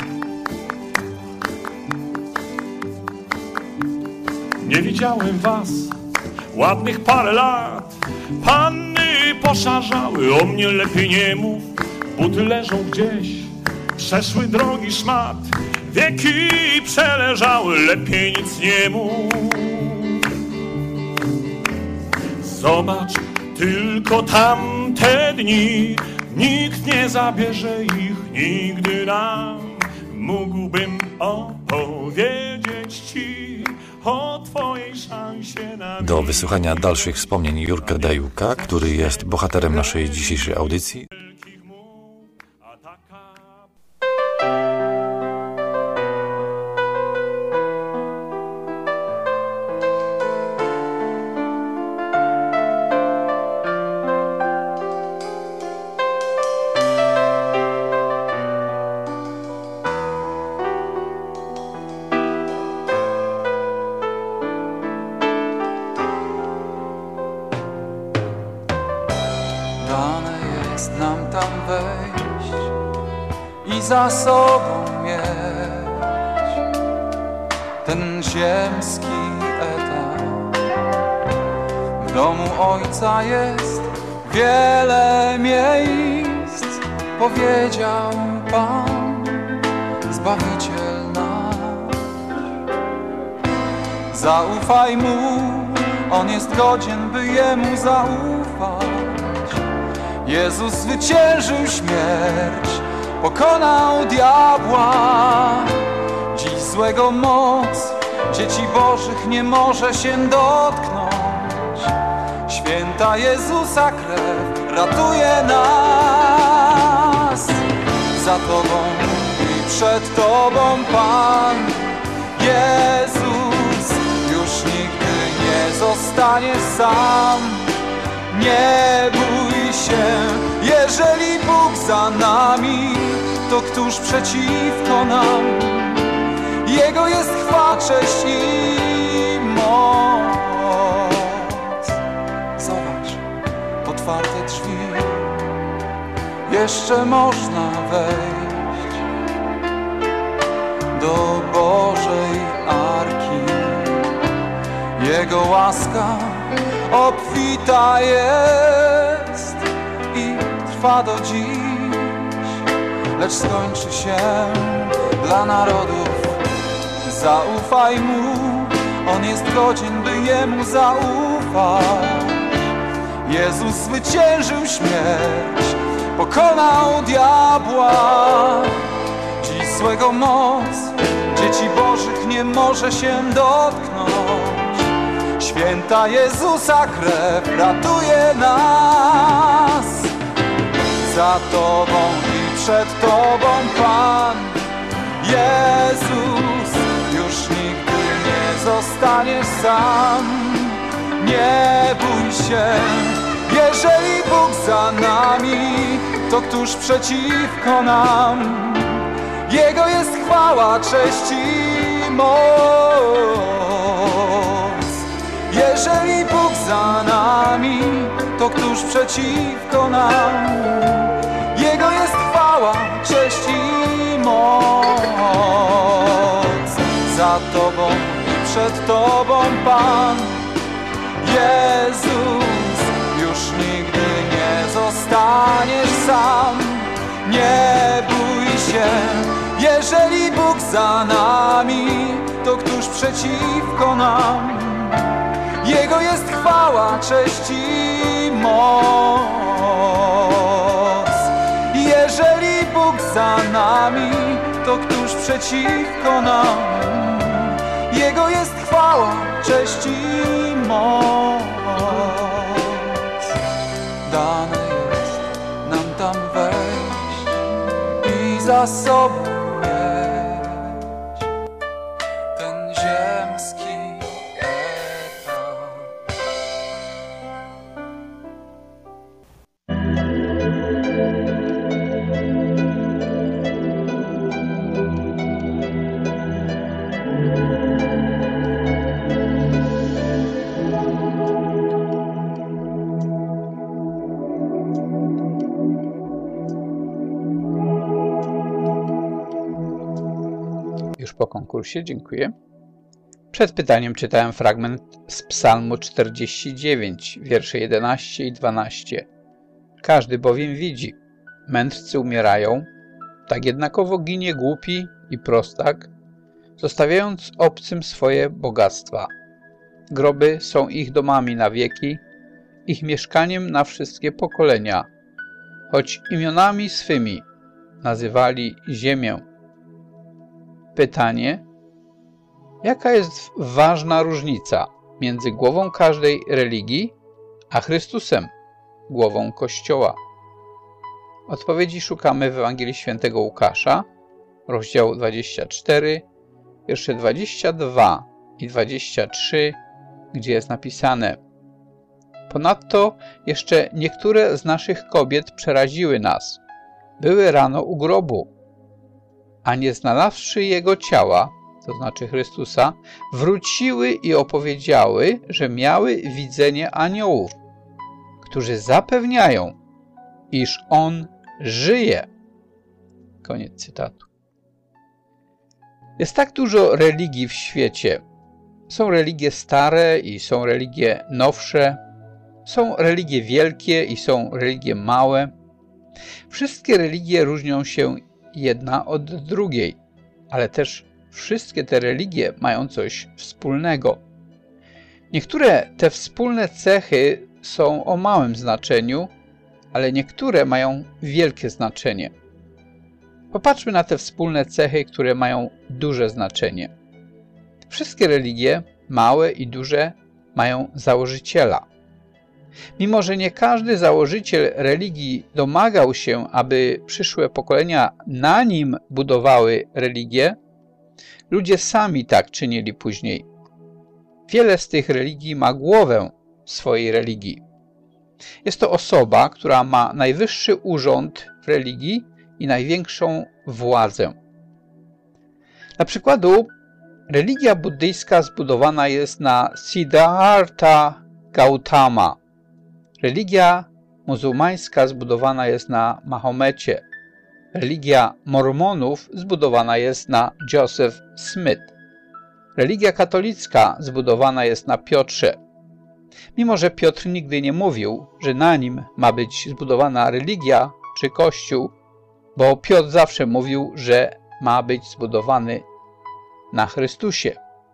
Nie widziałem was ładnych parę lat. Panny poszarzały, o mnie lepiej nie mów. Buty leżą gdzieś, przeszły drogi szmat. Wieki przeleżały. leżał, lepiej nic nie mów. Zobacz tylko tamte dni, nikt nie zabierze ich nigdy nam. Mógłbym opowiedzieć ci o twojej szansie na... Do wysłuchania dalszych wspomnień Jurka Dajuka, który jest bohaterem naszej dzisiejszej audycji, za sobą mieć ten ziemski etap. W domu Ojca jest wiele miejsc, powiedział Pan, Zbawiciel nasz. Zaufaj Mu, On jest godzien, by Jemu zaufać. Jezus zwyciężył śmierć, pokonał diabła. Dziś złego moc dzieci Bożych nie może się dotknąć. Święta Jezusa krew ratuje nas. Za Tobą i przed Tobą Pan Jezus już nigdy nie zostanie sam. Nie bój się, jeżeli Bóg za nami, to któż przeciwko nam? Jego jest chwała, cześć i moc. Zobacz, otwarte drzwi, jeszcze można wejść do Bożej Arki. Jego łaska obfita jest i trwa do dziś, lecz skończy się dla narodów. Zaufaj Mu, On jest godzien, by Jemu zaufać. Jezus zwyciężył śmierć, pokonał diabła. Dziś złego moc dzieci Bożych nie może się dotknąć. Święta Jezusa krew ratuje nas. Za Tobą i przed Tobą Pan Jezus już nigdy nie zostaniesz sam. Nie bój się, jeżeli Bóg za nami, to któż przeciwko nam? Jego jest chwała, cześć i moc. Jeżeli Bóg za nami, to któż przeciwko nam? Jego jest chwała, cześć i moc. Za Tobą i przed Tobą Pan Jezus już nigdy nie zostaniesz sam. Nie bój się, jeżeli Bóg za nami, to któż przeciwko nam? Jego jest chwała, cześć i moc. Jeżeli Bóg za nami, to któż przeciwko nam? Jego jest chwała, cześć i moc. Dane jest nam tam wejść i za sobą mieć ten ziemski etap. Już po konkursie, dziękuję. Przed pytaniem czytałem fragment z Psalmu 49, wiersze 11 i 12. Każdy bowiem widzi, mędrcy umierają, tak jednakowo ginie głupi i prostak. zostawiając obcym swoje bogactwa. Groby są ich domami na wieki, ich mieszkaniem na wszystkie pokolenia, choć imionami swymi nazywali ziemię. Pytanie: jaka jest ważna różnica między głową każdej religii a Chrystusem, głową Kościoła? Odpowiedzi szukamy w Ewangelii Świętego Łukasza, rozdział 24, wiersze 22 i 23, gdzie jest napisane: ponadto jeszcze niektóre z naszych kobiet przeraziły nas. Były rano u grobu, a nie znalazłszy jego ciała, to znaczy Chrystusa, wróciły i opowiedziały, że miały widzenie aniołów, którzy zapewniają, iż on żyje. Koniec cytatu. Jest tak dużo religii w świecie. Są religie stare i są religie nowsze. Są religie wielkie i są religie małe. Wszystkie religie różnią się jedna od drugiej, ale też wszystkie te religie mają coś wspólnego. Niektóre te wspólne cechy są o małym znaczeniu, ale niektóre mają wielkie znaczenie. Popatrzmy na te wspólne cechy, które mają duże znaczenie. Wszystkie religie, małe i duże, mają założyciela. Mimo że nie każdy założyciel religii domagał się, aby przyszłe pokolenia na nim budowały religię, ludzie sami tak czynili później. Wiele z tych religii ma głowę swojej religii. Jest to osoba, która ma najwyższy urząd w religii i największą władzę. Dla przykładu, religia buddyjska zbudowana jest na Siddhartha Gautama. Religia muzułmańska zbudowana jest na Mahomecie. Religia mormonów zbudowana jest na Joseph Smith. Religia katolicka zbudowana jest na Piotrze. Mimo że Piotr nigdy nie mówił, że na nim ma być zbudowana religia czy kościół, bo Piotr zawsze mówił, że ma być zbudowany na Chrystusie.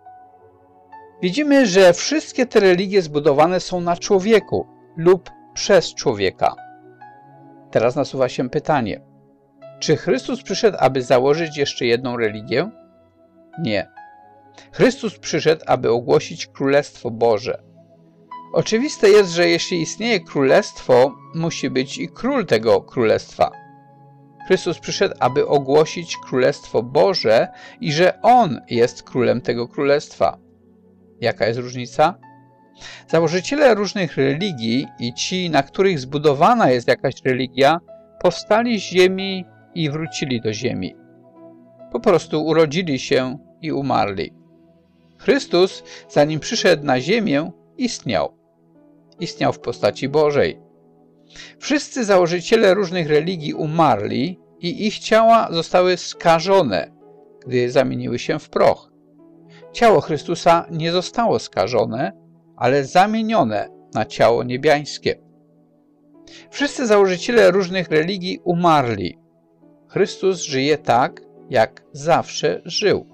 Widzimy, że wszystkie te religie zbudowane są na człowieku lub przez człowieka. Teraz nasuwa się pytanie: czy Chrystus przyszedł, aby założyć jeszcze jedną religię? Nie. Chrystus przyszedł, aby ogłosić Królestwo Boże. Oczywiste jest, że jeśli istnieje królestwo, musi być i król tego królestwa. Chrystus przyszedł, aby ogłosić Królestwo Boże i że On jest królem tego królestwa. Jaka jest różnica? Założyciele różnych religii i ci, na których zbudowana jest jakaś religia, powstali z ziemi i wrócili do ziemi. Po prostu urodzili się i umarli. Chrystus, zanim przyszedł na ziemię, istniał. Istniał w postaci Bożej. Wszyscy założyciele różnych religii umarli i ich ciała zostały skażone, gdy zamieniły się w proch. Ciało Chrystusa nie zostało skażone, ale zamienione na ciało niebiańskie. Wszyscy założyciele różnych religii umarli. Chrystus żyje tak, jak zawsze żył.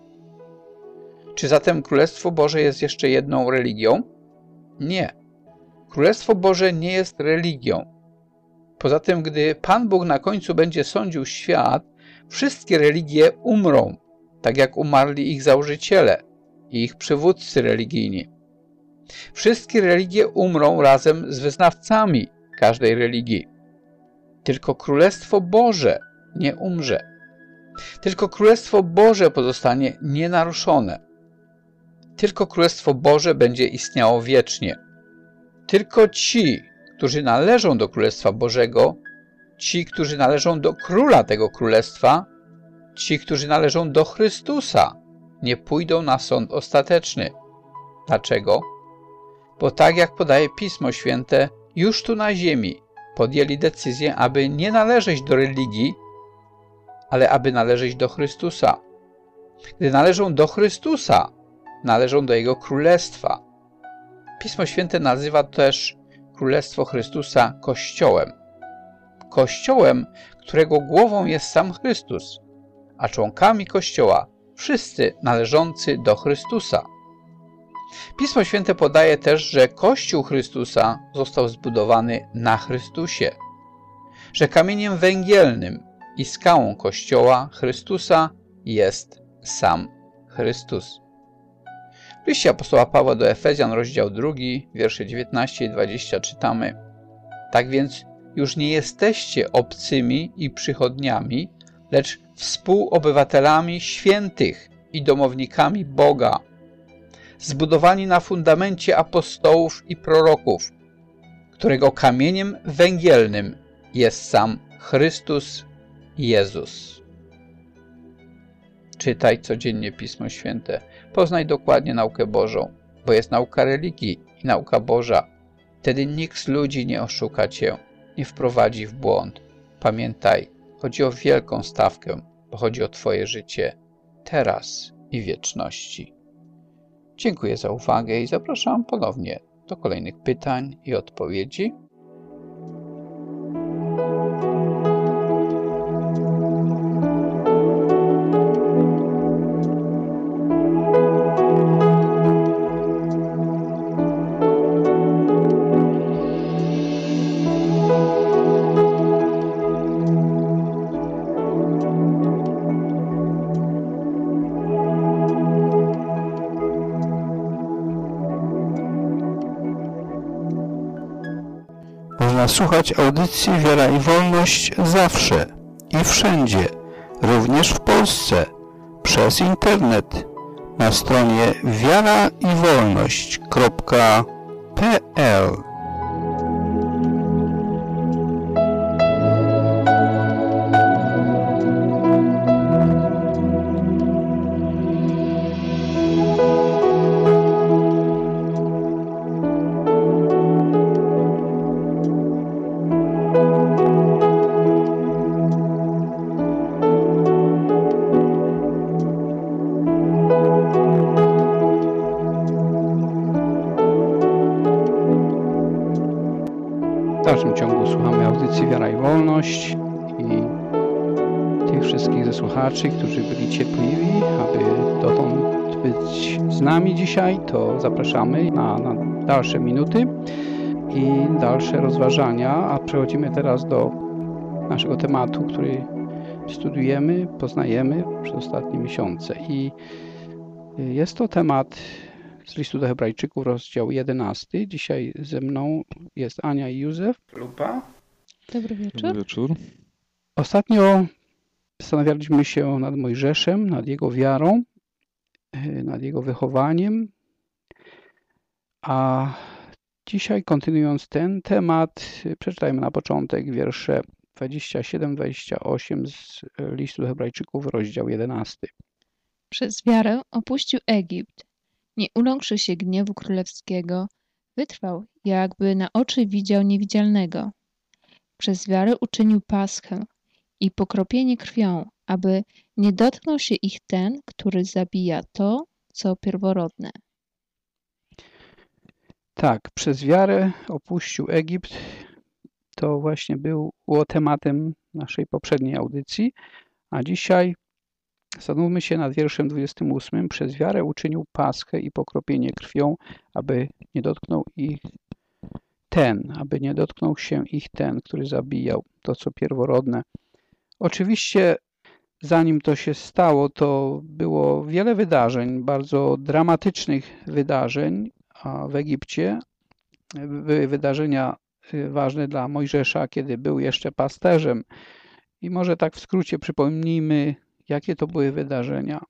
Czy zatem Królestwo Boże jest jeszcze jedną religią? Nie. Królestwo Boże nie jest religią. Poza tym, gdy Pan Bóg na końcu będzie sądził świat, wszystkie religie umrą, tak jak umarli ich założyciele i ich przywódcy religijni. Wszystkie religie umrą razem z wyznawcami każdej religii. Tylko Królestwo Boże nie umrze. Tylko Królestwo Boże pozostanie nienaruszone. Tylko Królestwo Boże będzie istniało wiecznie. Tylko ci, którzy należą do Królestwa Bożego, ci, którzy należą do Króla tego Królestwa, ci, którzy należą do Chrystusa, nie pójdą na sąd ostateczny. Dlaczego? Bo tak jak podaje Pismo Święte, już tu na ziemi podjęli decyzję, aby nie należeć do religii, ale aby należeć do Chrystusa. Gdy należą do Chrystusa, należą do Jego Królestwa. Pismo Święte nazywa też Królestwo Chrystusa Kościołem. Kościołem, którego głową jest sam Chrystus, a członkami Kościoła wszyscy należący do Chrystusa. Pismo Święte podaje też, że Kościół Chrystusa został zbudowany na Chrystusie, że kamieniem węgielnym i skałą Kościoła Chrystusa jest sam Chrystus. W liście apostoła Pawła do Efezjan, rozdział 2, wiersze 19 i 20 czytamy: Tak więc już nie jesteście obcymi i przychodniami, lecz współobywatelami świętych i domownikami Boga, zbudowani na fundamencie apostołów i proroków, którego kamieniem węgielnym jest sam Chrystus Jezus. Czytaj codziennie Pismo Święte. Poznaj dokładnie naukę Bożą, bo jest nauka religii i nauka Boża. Wtedy nikt z ludzi nie oszuka cię, nie wprowadzi w błąd. Pamiętaj, chodzi o wielką stawkę, bo chodzi o twoje życie teraz i w wieczności. Dziękuję za uwagę i zapraszam ponownie do kolejnych pytań i odpowiedzi. Można słuchać audycji Wiara i Wolność zawsze i wszędzie, również w Polsce, przez internet, na stronie wiaraiwolność.pl. W dalszym ciągu słuchamy audycji Wiara i Wolność i tych wszystkich ze słuchaczy, którzy byli cierpliwi, aby dotąd być z nami dzisiaj, to zapraszamy na dalsze minuty i dalsze rozważania, a przechodzimy teraz do naszego tematu, który studiujemy, poznajemy przez ostatnie miesiące i jest to temat z listu do Hebrajczyków, rozdział 11. Dzisiaj ze mną jest Ania i Józef. Lupa. Dobry wieczór. Dobry wieczór. Ostatnio zastanawialiśmy się nad Mojżeszem, nad jego wiarą, nad jego wychowaniem, a dzisiaj, kontynuując ten temat, przeczytajmy na początek wiersze 27-28 z listu do Hebrajczyków, rozdział 11. Przez wiarę opuścił Egipt. Nie uląkszy się gniewu królewskiego, wytrwał, jakby na oczy widział niewidzialnego. Przez wiarę uczynił paschę i pokropienie krwią, aby nie dotknął się ich ten, który zabija to, co pierworodne. Tak, przez wiarę opuścił Egipt. To właśnie było tematem naszej poprzedniej audycji, a dzisiaj zastanówmy się nad wierszem 28. Przez wiarę uczynił paschę i pokropienie krwią, aby nie dotknął się ich ten, który zabijał to, co pierworodne. Oczywiście, zanim to się stało, to było wiele wydarzeń, bardzo dramatycznych wydarzeń w Egipcie. Były wydarzenia ważne dla Mojżesza, kiedy był jeszcze pasterzem. I może tak w skrócie przypomnijmy, jakie to były wydarzenia.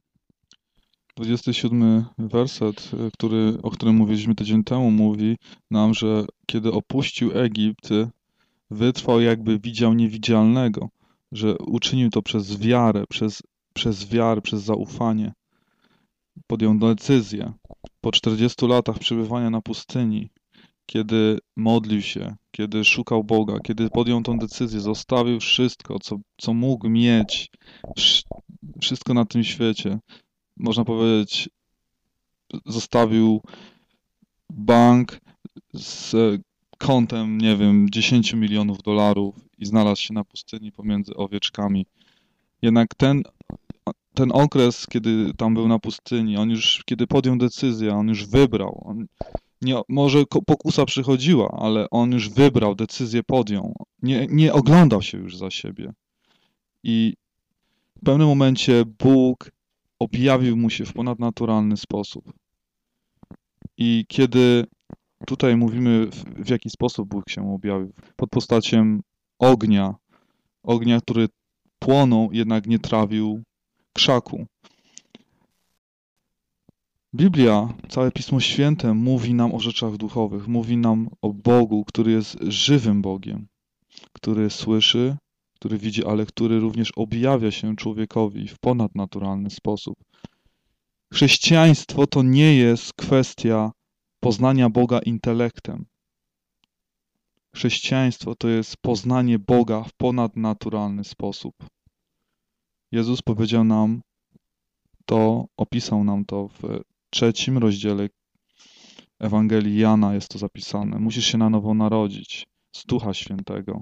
27 werset, o którym mówiliśmy tydzień temu, mówi nam, że kiedy opuścił Egipt, wytrwał, jakby widział niewidzialnego, że uczynił to przez wiarę, przez zaufanie. Podjął decyzję. Po 40 latach przebywania na pustyni, kiedy modlił się, kiedy szukał Boga, kiedy podjął tą decyzję, zostawił wszystko, co mógł mieć, wszystko na tym świecie. Można powiedzieć, zostawił bank z kontem, nie wiem, 10 milionów dolarów i znalazł się na pustyni pomiędzy owieczkami. Jednak ten okres, kiedy tam był na pustyni, on już, kiedy podjął decyzję, on już wybrał. On, nie, może pokusa przychodziła, ale on już wybrał, decyzję podjął. Nie oglądał się już za siebie. I w pewnym momencie Bóg objawił mu się w ponadnaturalny sposób. I kiedy tutaj mówimy, w jaki sposób Bóg się objawił, pod postacią ognia, który płonął, jednak nie trawił krzaku. Biblia, całe Pismo Święte mówi nam o rzeczach duchowych, mówi nam o Bogu, który jest żywym Bogiem, który słyszy, który widzi, ale który również objawia się człowiekowi w ponadnaturalny sposób. Chrześcijaństwo to nie jest kwestia poznania Boga intelektem. Chrześcijaństwo to jest poznanie Boga w ponadnaturalny sposób. Jezus powiedział nam to, opisał nam to w 3 rozdziale Ewangelii Jana jest to zapisane. Musisz się na nowo narodzić z Ducha Świętego.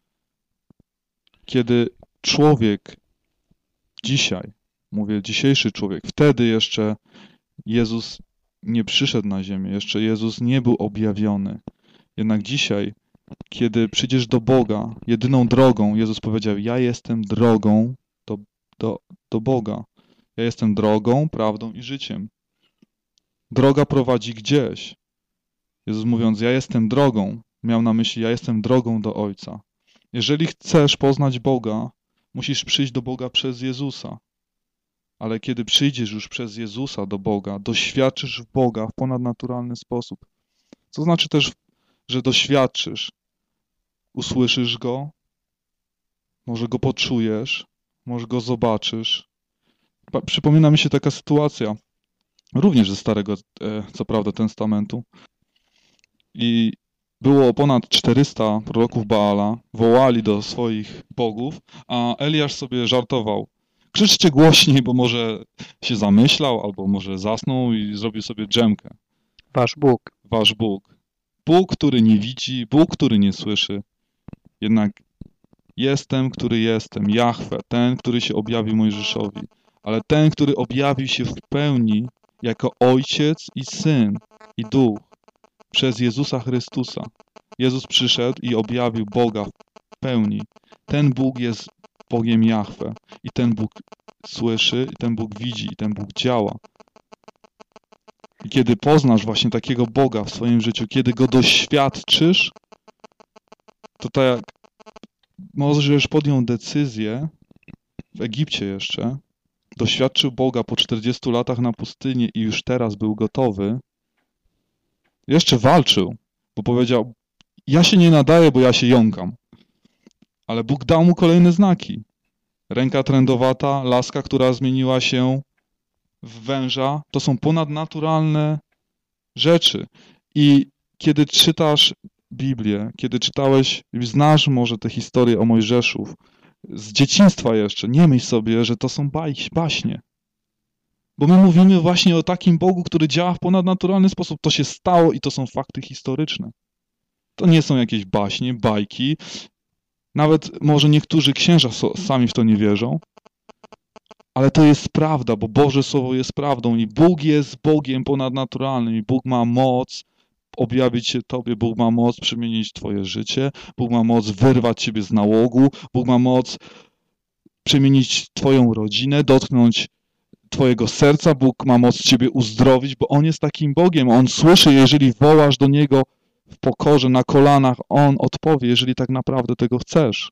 Kiedy człowiek dzisiaj, mówię dzisiejszy człowiek, wtedy jeszcze Jezus nie przyszedł na ziemię, jeszcze Jezus nie był objawiony. Jednak dzisiaj, kiedy przyjdziesz do Boga, jedyną drogą, Jezus powiedział, ja jestem drogą do Boga. Ja jestem drogą, prawdą i życiem. Droga prowadzi gdzieś. Jezus mówiąc, ja jestem drogą, miał na myśli, ja jestem drogą do Ojca. Jeżeli chcesz poznać Boga, musisz przyjść do Boga przez Jezusa. Ale kiedy przyjdziesz już przez Jezusa do Boga, doświadczysz Boga w ponadnaturalny sposób. Co znaczy też, że doświadczysz. Usłyszysz Go, może Go poczujesz, może Go zobaczysz. Przypomina mi się taka sytuacja, również ze Starego, co prawda, Testamentu. I było ponad 400 proroków Baala, wołali do swoich bogów, a Eliasz sobie żartował. Krzyczcie głośniej, bo może się zamyślał, albo może zasnął i zrobił sobie dżemkę. Wasz Bóg. Wasz Bóg. Bóg, który nie widzi, Bóg, który nie słyszy. Jednak jestem, który jestem, Jahwe, ten, który się objawił Mojżeszowi. Ale ten, który objawił się w pełni jako Ojciec i Syn i Duch przez Jezusa Chrystusa. Jezus przyszedł i objawił Boga w pełni. Ten Bóg jest Bogiem Jahwe i ten Bóg słyszy, i ten Bóg widzi, i ten Bóg działa. I kiedy poznasz właśnie takiego Boga w swoim życiu, kiedy Go doświadczysz, to tak jak Mojżesz podjął decyzję w Egipcie jeszcze, doświadczył Boga po 40 latach na pustyni i już teraz był gotowy, jeszcze walczył, bo powiedział, ja się nie nadaję, bo ja się jąkam. Ale Bóg dał mu kolejne znaki. Ręka trędowata, laska, która zmieniła się w węża, to są ponadnaturalne rzeczy. I kiedy czytasz Biblię, kiedy czytałeś, znasz może te historie o Mojżeszu, z dzieciństwa jeszcze, nie myśl sobie, że to są baśnie. Bo my mówimy właśnie o takim Bogu, który działa w ponadnaturalny sposób. To się stało i to są fakty historyczne. To nie są jakieś baśnie, bajki. Nawet może niektórzy księża sami w to nie wierzą. Ale to jest prawda, bo Boże Słowo jest prawdą i Bóg jest Bogiem ponadnaturalnym i Bóg ma moc objawić się Tobie, Bóg ma moc przemienić Twoje życie, Bóg ma moc wyrwać Ciebie z nałogu, Bóg ma moc przemienić Twoją rodzinę, dotknąć Twojego serca, Bóg ma moc Ciebie uzdrowić, bo On jest takim Bogiem, On słyszy, jeżeli wołasz do Niego w pokorze, na kolanach, On odpowie, jeżeli tak naprawdę tego chcesz.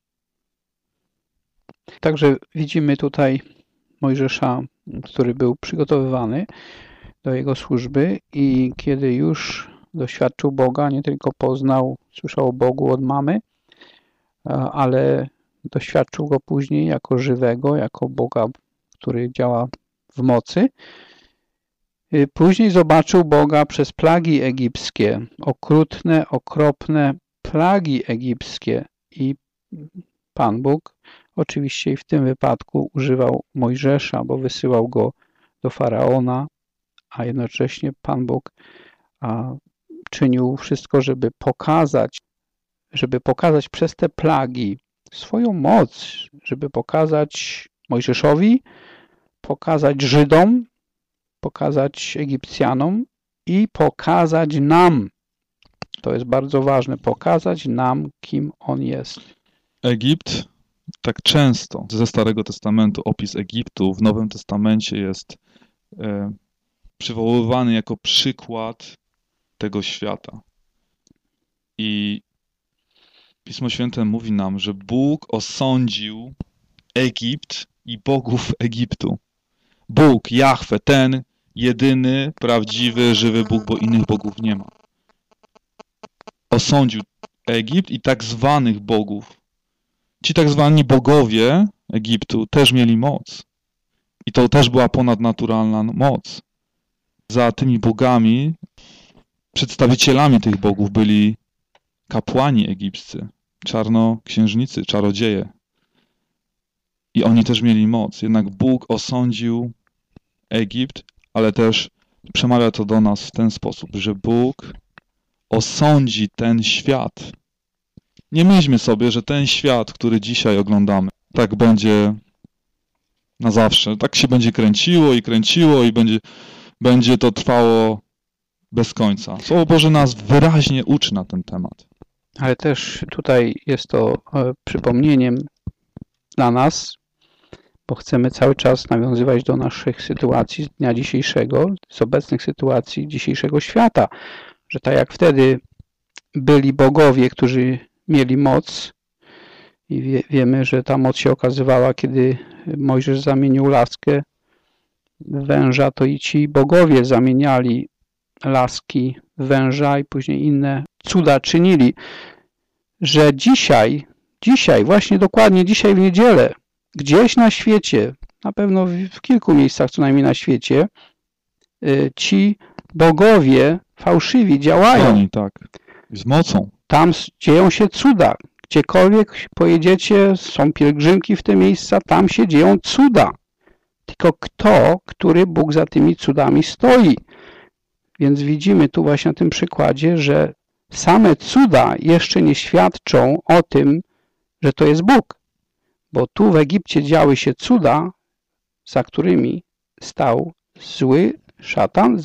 Także widzimy tutaj Mojżesza, który był przygotowywany do jego służby i kiedy już doświadczył Boga, nie tylko poznał, słyszał o Bogu od mamy, ale doświadczył Go później jako żywego, jako Boga, który działa w mocy. Później zobaczył Boga przez plagi egipskie, okrutne, okropne plagi egipskie i Pan Bóg oczywiście i w tym wypadku używał Mojżesza, bo wysyłał go do Faraona, a jednocześnie Pan Bóg czynił wszystko, żeby pokazać przez te plagi swoją moc, żeby pokazać Mojżeszowi pokazać Żydom, pokazać Egipcjanom i pokazać nam. To jest bardzo ważne, pokazać nam, kim on jest. Egipt, tak często ze Starego Testamentu opis Egiptu w Nowym Testamencie jest przywoływany jako przykład tego świata. I Pismo Święte mówi nam, że Bóg osądził Egipt i bogów Egiptu. Bóg, Jahwe, ten jedyny, prawdziwy, żywy Bóg, bo innych bogów nie ma. Osądził Egipt i tak zwanych bogów. Ci tak zwani bogowie Egiptu też mieli moc. I to też była ponadnaturalna moc. Za tymi bogami, przedstawicielami tych bogów byli kapłani egipscy, czarnoksiężnicy, czarodzieje. I oni też mieli moc. Jednak Bóg osądził Egipt, ale też przemawia to do nas w ten sposób, że Bóg osądzi ten świat. Nie myślmy sobie, że ten świat, który dzisiaj oglądamy, tak będzie na zawsze. Tak się będzie kręciło i będzie to trwało bez końca. Słowo Boże nas wyraźnie uczy na ten temat. Ale też tutaj jest to przypomnieniem dla nas, bo chcemy cały czas nawiązywać do naszych sytuacji z dnia dzisiejszego, z obecnych sytuacji dzisiejszego świata, że tak jak wtedy byli bogowie, którzy mieli moc i wiemy, że ta moc się okazywała, kiedy Mojżesz zamienił laskę w węża, to i ci bogowie zamieniali laski w węża i później inne cuda czynili, że dzisiaj, właśnie dokładnie dzisiaj w niedzielę, gdzieś na świecie, na pewno w kilku miejscach co najmniej na świecie, ci bogowie fałszywi działają. Oni, tak, z mocą. Tam dzieją się cuda. Gdziekolwiek pojedziecie, są pielgrzymki w te miejsca, tam się dzieją cuda. Tylko który Bóg za tymi cudami stoi. Więc widzimy tu właśnie na tym przykładzie, że same cuda jeszcze nie świadczą o tym, że to jest Bóg. Bo tu w Egipcie działy się cuda, za którymi stał zły szatan,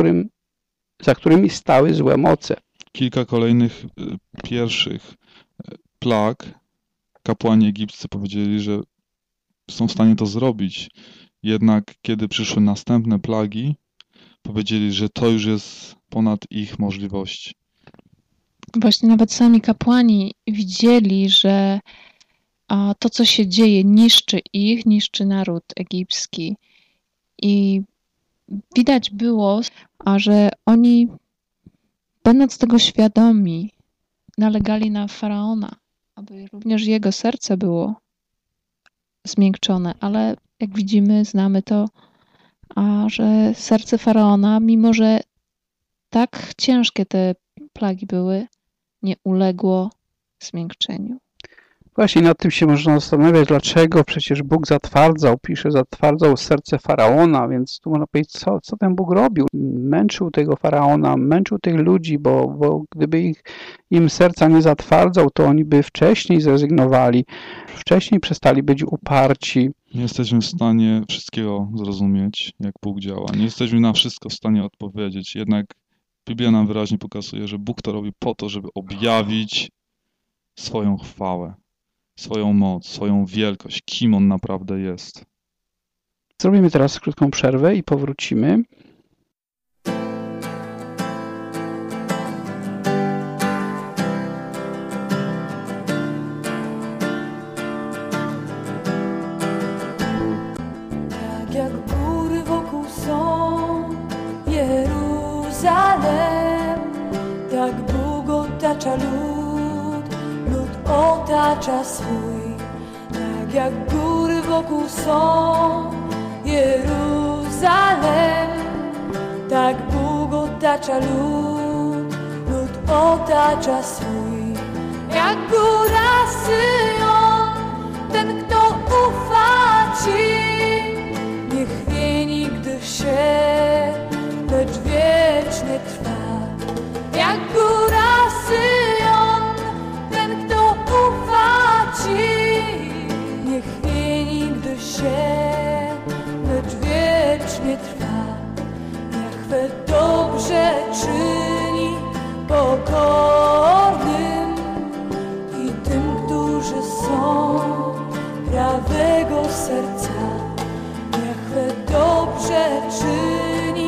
za którymi stały złe moce. Kilka kolejnych pierwszych plag kapłani egipscy powiedzieli, że są w stanie to zrobić. Jednak kiedy przyszły następne plagi, powiedzieli, że to już jest ponad ich możliwości. Właśnie nawet sami kapłani widzieli, że to, co się dzieje, niszczy naród egipski. I widać było, że oni, będąc tego świadomi, nalegali na Faraona, aby również jego serce było zmiękczone. Ale jak widzimy, znamy to, że serce Faraona, mimo że tak ciężkie te plagi były, nie uległo zmiękczeniu. Właśnie nad tym się można zastanawiać, dlaczego przecież Bóg zatwardzał serce Faraona, więc tu można powiedzieć, co ten Bóg robił? Męczył tego Faraona, męczył tych ludzi, bo gdyby im serca nie zatwardzał, to oni by wcześniej zrezygnowali, wcześniej przestali być uparci. Nie jesteśmy w stanie wszystkiego zrozumieć, jak Bóg działa. Nie jesteśmy na wszystko w stanie odpowiedzieć, jednak Biblia nam wyraźnie pokazuje, że Bóg to robi po to, żeby objawić swoją chwałę, swoją moc, swoją wielkość, kim On naprawdę jest. Zrobimy teraz krótką przerwę i powrócimy. Tak jak góry wokół są Jeruzalem, tak Bóg otacza lud otacza swój. Tak jak góry wokół są Jeruzalem, tak Bóg otacza lud otacza swój. Jak góra Syjon, ten kto ufa Ci, niech chwie nigdy się, lecz wiecznie trwa. Jak góra Syjon, ten kto ufa Ci, niech chwie nigdy się, lecz dobrze czyni pokornym i tym, którzy są prawego serca. Jahwe dobrze czyni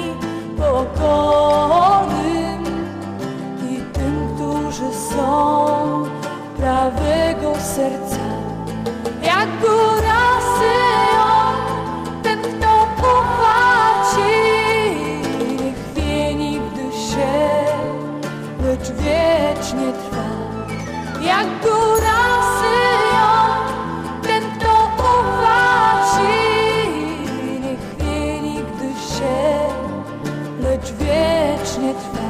pokornym i tym, którzy są prawego serca. Jak góra Syjon, ten, kto ufa Ci, niech wie nigdy się, lecz wiecznie trwa. Jak góra Syjon, ten, kto ufa Ci, niech wie nigdy się, lecz wiecznie trwa.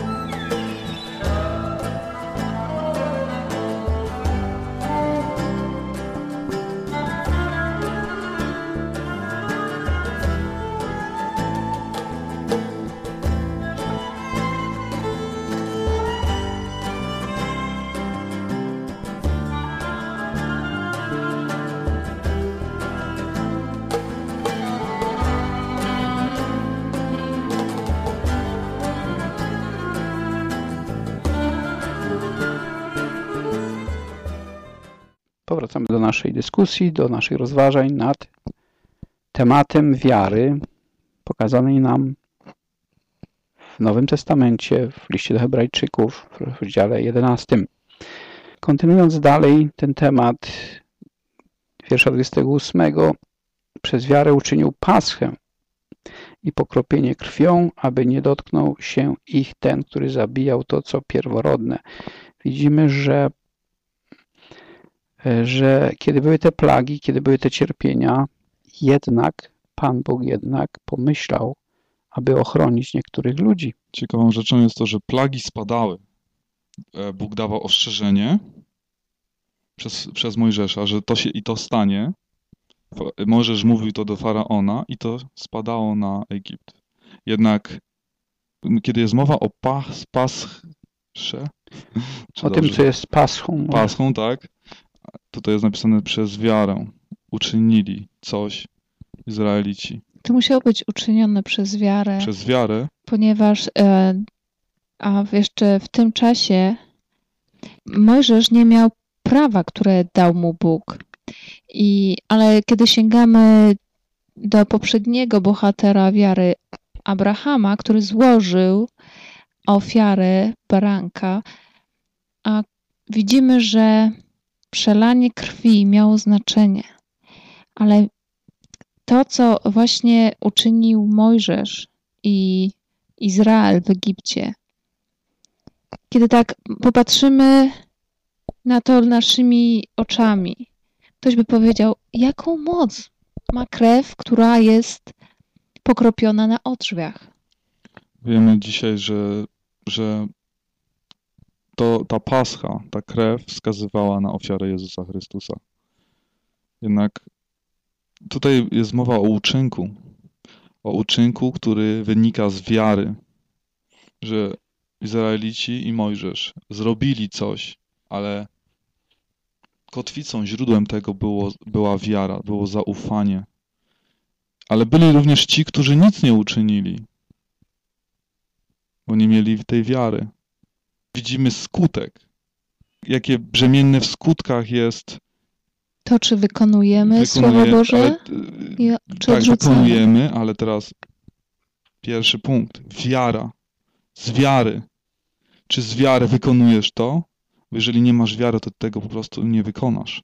Powracamy do naszej dyskusji, do naszych rozważań nad tematem wiary pokazanej nam w Nowym Testamencie, w liście do Hebrajczyków, w rozdziale 11. Kontynuując dalej ten temat, wiersza 28. Przez wiarę uczynił paschę i pokropienie krwią, aby nie dotknął się ich ten, który zabijał to, co pierworodne. Widzimy, że kiedy były te plagi, kiedy były te cierpienia, jednak Pan Bóg pomyślał, aby ochronić niektórych ludzi. Ciekawą rzeczą jest to, że plagi spadały. Bóg dawał ostrzeżenie przez Mojżesza, że to się i to stanie. Mojżesz mówił to do Faraona i to spadało na Egipt. Jednak kiedy jest mowa o paschze, o tym, co jest paschą. Paschą, tak. Tutaj jest napisane przez wiarę. Uczynili coś Izraelici. To musiało być uczynione przez wiarę. Przez wiarę. Ponieważ jeszcze w tym czasie Mojżesz nie miał prawa, które dał mu Bóg. Ale kiedy sięgamy do poprzedniego bohatera wiary Abrahama, który złożył ofiarę baranka, a widzimy, że przelanie krwi miało znaczenie. Ale to, co właśnie uczynił Mojżesz i Izrael w Egipcie, kiedy tak popatrzymy na to naszymi oczami, ktoś by powiedział, jaką moc ma krew, która jest pokropiona na odrzwiach. Wiemy dzisiaj, że ta pascha, ta krew wskazywała na ofiarę Jezusa Chrystusa. Jednak tutaj jest mowa o uczynku, który wynika z wiary, że Izraelici i Mojżesz zrobili coś, ale kotwicą, źródłem tego była wiara, było zaufanie. Ale byli również ci, którzy nic nie uczynili, bo nie mieli tej wiary. Widzimy skutek, jakie brzemienne w skutkach jest to, czy wykonujemy Słowo Boże, czy tak, odrzucamy. wykonujemy, ale teraz pierwszy punkt. Wiara. Z wiary. Czy z wiary wykonujesz to? Bo jeżeli nie masz wiary, to tego po prostu nie wykonasz.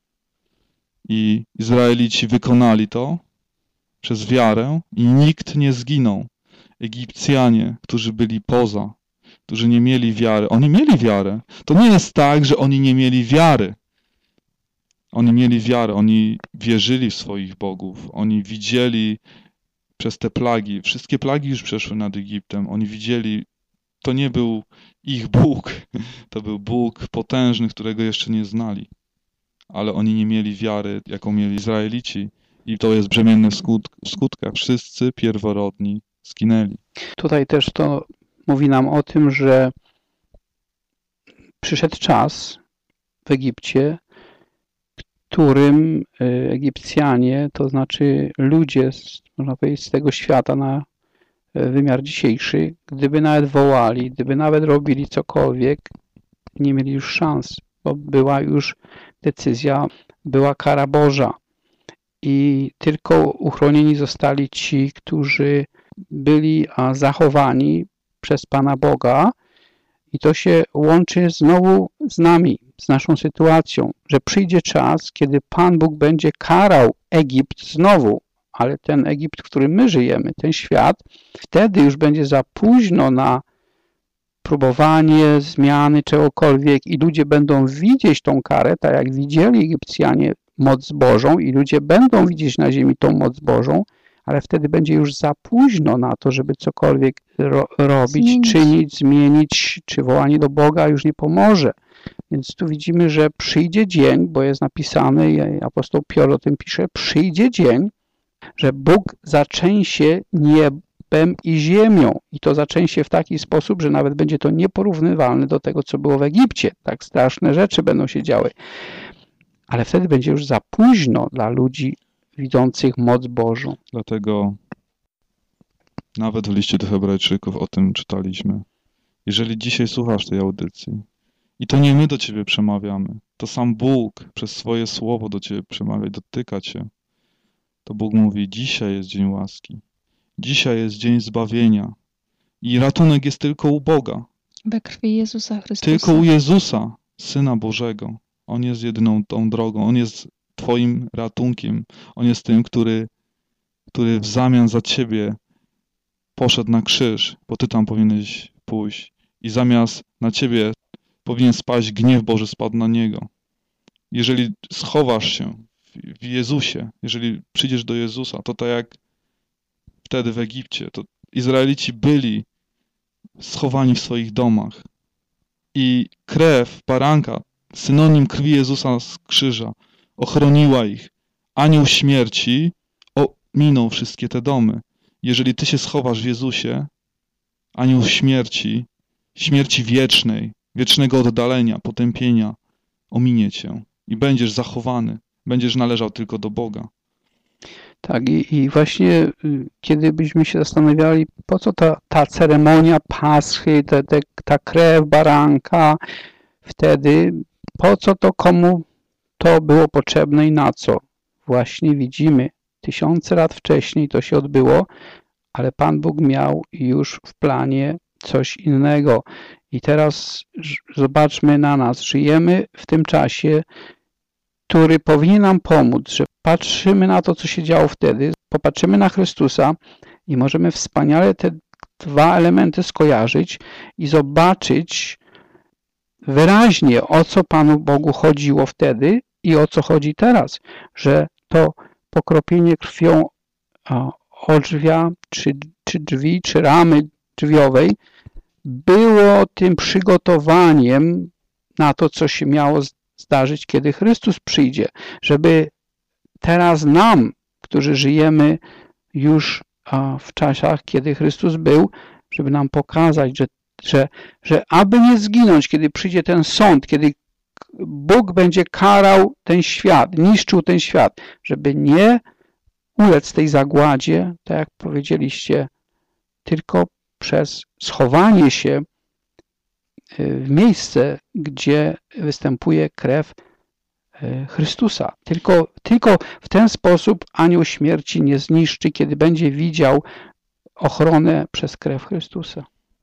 I Izraelici wykonali to przez wiarę i nikt nie zginął. Egipcjanie, którzy byli poza, którzy nie mieli wiary, oni mieli wiarę. To nie jest tak, że oni nie mieli wiary. Oni mieli wiarę, oni wierzyli w swoich bogów, oni widzieli przez te plagi, wszystkie plagi już przeszły nad Egiptem, oni widzieli, to nie był ich Bóg, to był Bóg potężny, którego jeszcze nie znali, ale oni nie mieli wiary, jaką mieli Izraelici i to jest brzemienne w skutkach, wszyscy pierworodni zginęli. Tutaj też to mówi nam o tym, że przyszedł czas w Egipcie, którym Egipcjanie, to znaczy ludzie, można powiedzieć, z tego świata wymiar dzisiejszy, gdyby nawet wołali, gdyby nawet robili cokolwiek, nie mieli już szans, bo była już decyzja, była kara Boża i tylko uchronieni zostali ci, którzy byli zachowani przez Pana Boga i to się łączy znowu z nami, z naszą sytuacją, że przyjdzie czas, kiedy Pan Bóg będzie karał Egipt znowu, ale ten Egipt, w którym my żyjemy, ten świat, wtedy już będzie za późno na próbowanie zmiany czegokolwiek i ludzie będą widzieć tą karę, tak jak widzieli Egipcjanie moc Bożą i ludzie będą widzieć na ziemi tą moc Bożą, ale wtedy będzie już za późno na to, żeby cokolwiek robić, czynić, zmienić, czy wołanie do Boga już nie pomoże. Więc tu widzimy, że przyjdzie dzień, bo jest napisane, i apostoł Piotr o tym pisze, przyjdzie dzień, że Bóg zatrzęsie niebem i ziemią. I to zatrzęsie w taki sposób, że nawet będzie to nieporównywalne do tego, co było w Egipcie. Tak straszne rzeczy będą się działy. Ale wtedy będzie już za późno dla ludzi widzących moc Bożą. Dlatego nawet w liście do Hebrajczyków o tym czytaliśmy. Jeżeli dzisiaj słuchasz tej audycji i to nie my do ciebie przemawiamy, to sam Bóg przez swoje słowo do ciebie przemawia i dotyka cię, to Bóg mówi, dzisiaj jest dzień łaski, dzisiaj jest dzień zbawienia i ratunek jest tylko u Boga. We krwi Jezusa Chrystusa. Tylko u Jezusa, Syna Bożego. On jest jedyną tą drogą, On jest twoim ratunkiem. On jest tym, który w zamian za ciebie poszedł na krzyż, bo ty tam powinieneś pójść. I zamiast na ciebie powinien spaść gniew Boży, spadł na Niego. Jeżeli schowasz się w Jezusie, jeżeli przyjdziesz do Jezusa, to tak jak wtedy w Egipcie, to Izraelici byli schowani w swoich domach. I krew baranka, synonim krwi Jezusa z krzyża, ochroniła ich. Anioł śmierci minął wszystkie te domy. Jeżeli ty się schowasz w Jezusie, anioł śmierci, śmierci wiecznej, wiecznego oddalenia, potępienia, ominie cię i będziesz zachowany, będziesz należał tylko do Boga. Tak, i właśnie kiedy byśmy się zastanawiali, po co ta ceremonia Paschy, ta krew baranka, wtedy po co to, komu to było potrzebne i na co? Właśnie widzimy, 1000 lat wcześniej to się odbyło, ale Pan Bóg miał już w planie coś innego. I teraz zobaczmy na nas. Żyjemy w tym czasie, który powinien nam pomóc, że patrzymy na to, co się działo wtedy, popatrzymy na Chrystusa i możemy wspaniale te dwa elementy skojarzyć i zobaczyć wyraźnie, o co Panu Bogu chodziło wtedy i o co chodzi teraz, że to pokropienie krwią odrzwia, czy drzwi, czy ramy drzwiowej było tym przygotowaniem na to, co się miało zdarzyć, kiedy Chrystus przyjdzie, żeby teraz nam, którzy żyjemy już w czasach, kiedy Chrystus był, żeby nam pokazać, że aby nie zginąć, kiedy przyjdzie ten sąd, kiedy Bóg będzie karał ten świat, niszczył ten świat, żeby nie ulec tej zagładzie, tak jak powiedzieliście, tylko przez schowanie się w miejsce, gdzie występuje krew Chrystusa. Tylko w ten sposób anioł śmierci nie zniszczy, kiedy będzie widział ochronę przez krew Chrystusa.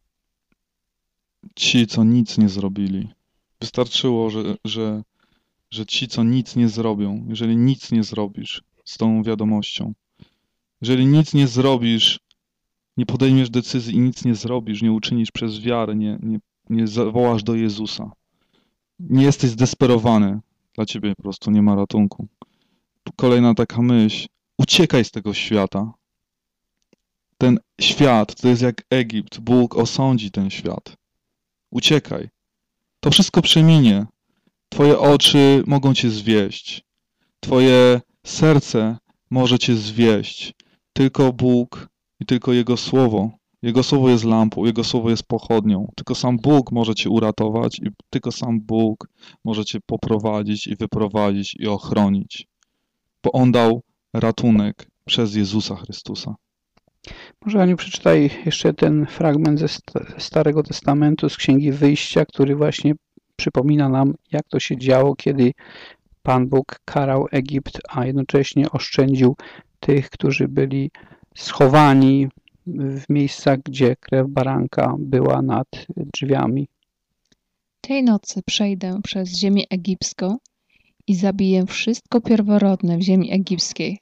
Ci, co nic nie zrobili. Wystarczyło, że ci, co nic nie zrobią, jeżeli nic nie zrobisz z tą wiadomością, jeżeli nic nie zrobisz, nie podejmiesz decyzji i nic nie zrobisz, nie uczynisz przez wiarę, nie zawołasz do Jezusa, nie jesteś zdesperowany, dla ciebie po prostu nie ma ratunku. Kolejna taka myśl, uciekaj z tego świata. Ten świat to jest jak Egipt, Bóg osądzi ten świat. Uciekaj. To wszystko przeminie. Twoje oczy mogą cię zwieść. Twoje serce może cię zwieść. Tylko Bóg i tylko Jego Słowo. Jego Słowo jest lampą, Jego Słowo jest pochodnią. Tylko sam Bóg może cię uratować i tylko sam Bóg może cię poprowadzić i wyprowadzić i ochronić. Bo On dał ratunek przez Jezusa Chrystusa. Może Aniu przeczytaj jeszcze ten fragment ze Starego Testamentu, z Księgi Wyjścia, który właśnie przypomina nam, jak to się działo, kiedy Pan Bóg karał Egipt, a jednocześnie oszczędził tych, którzy byli schowani w miejscach, gdzie krew baranka była nad drzwiami. Tej nocy przejdę przez ziemię egipską i zabiję wszystko pierworodne w ziemi egipskiej.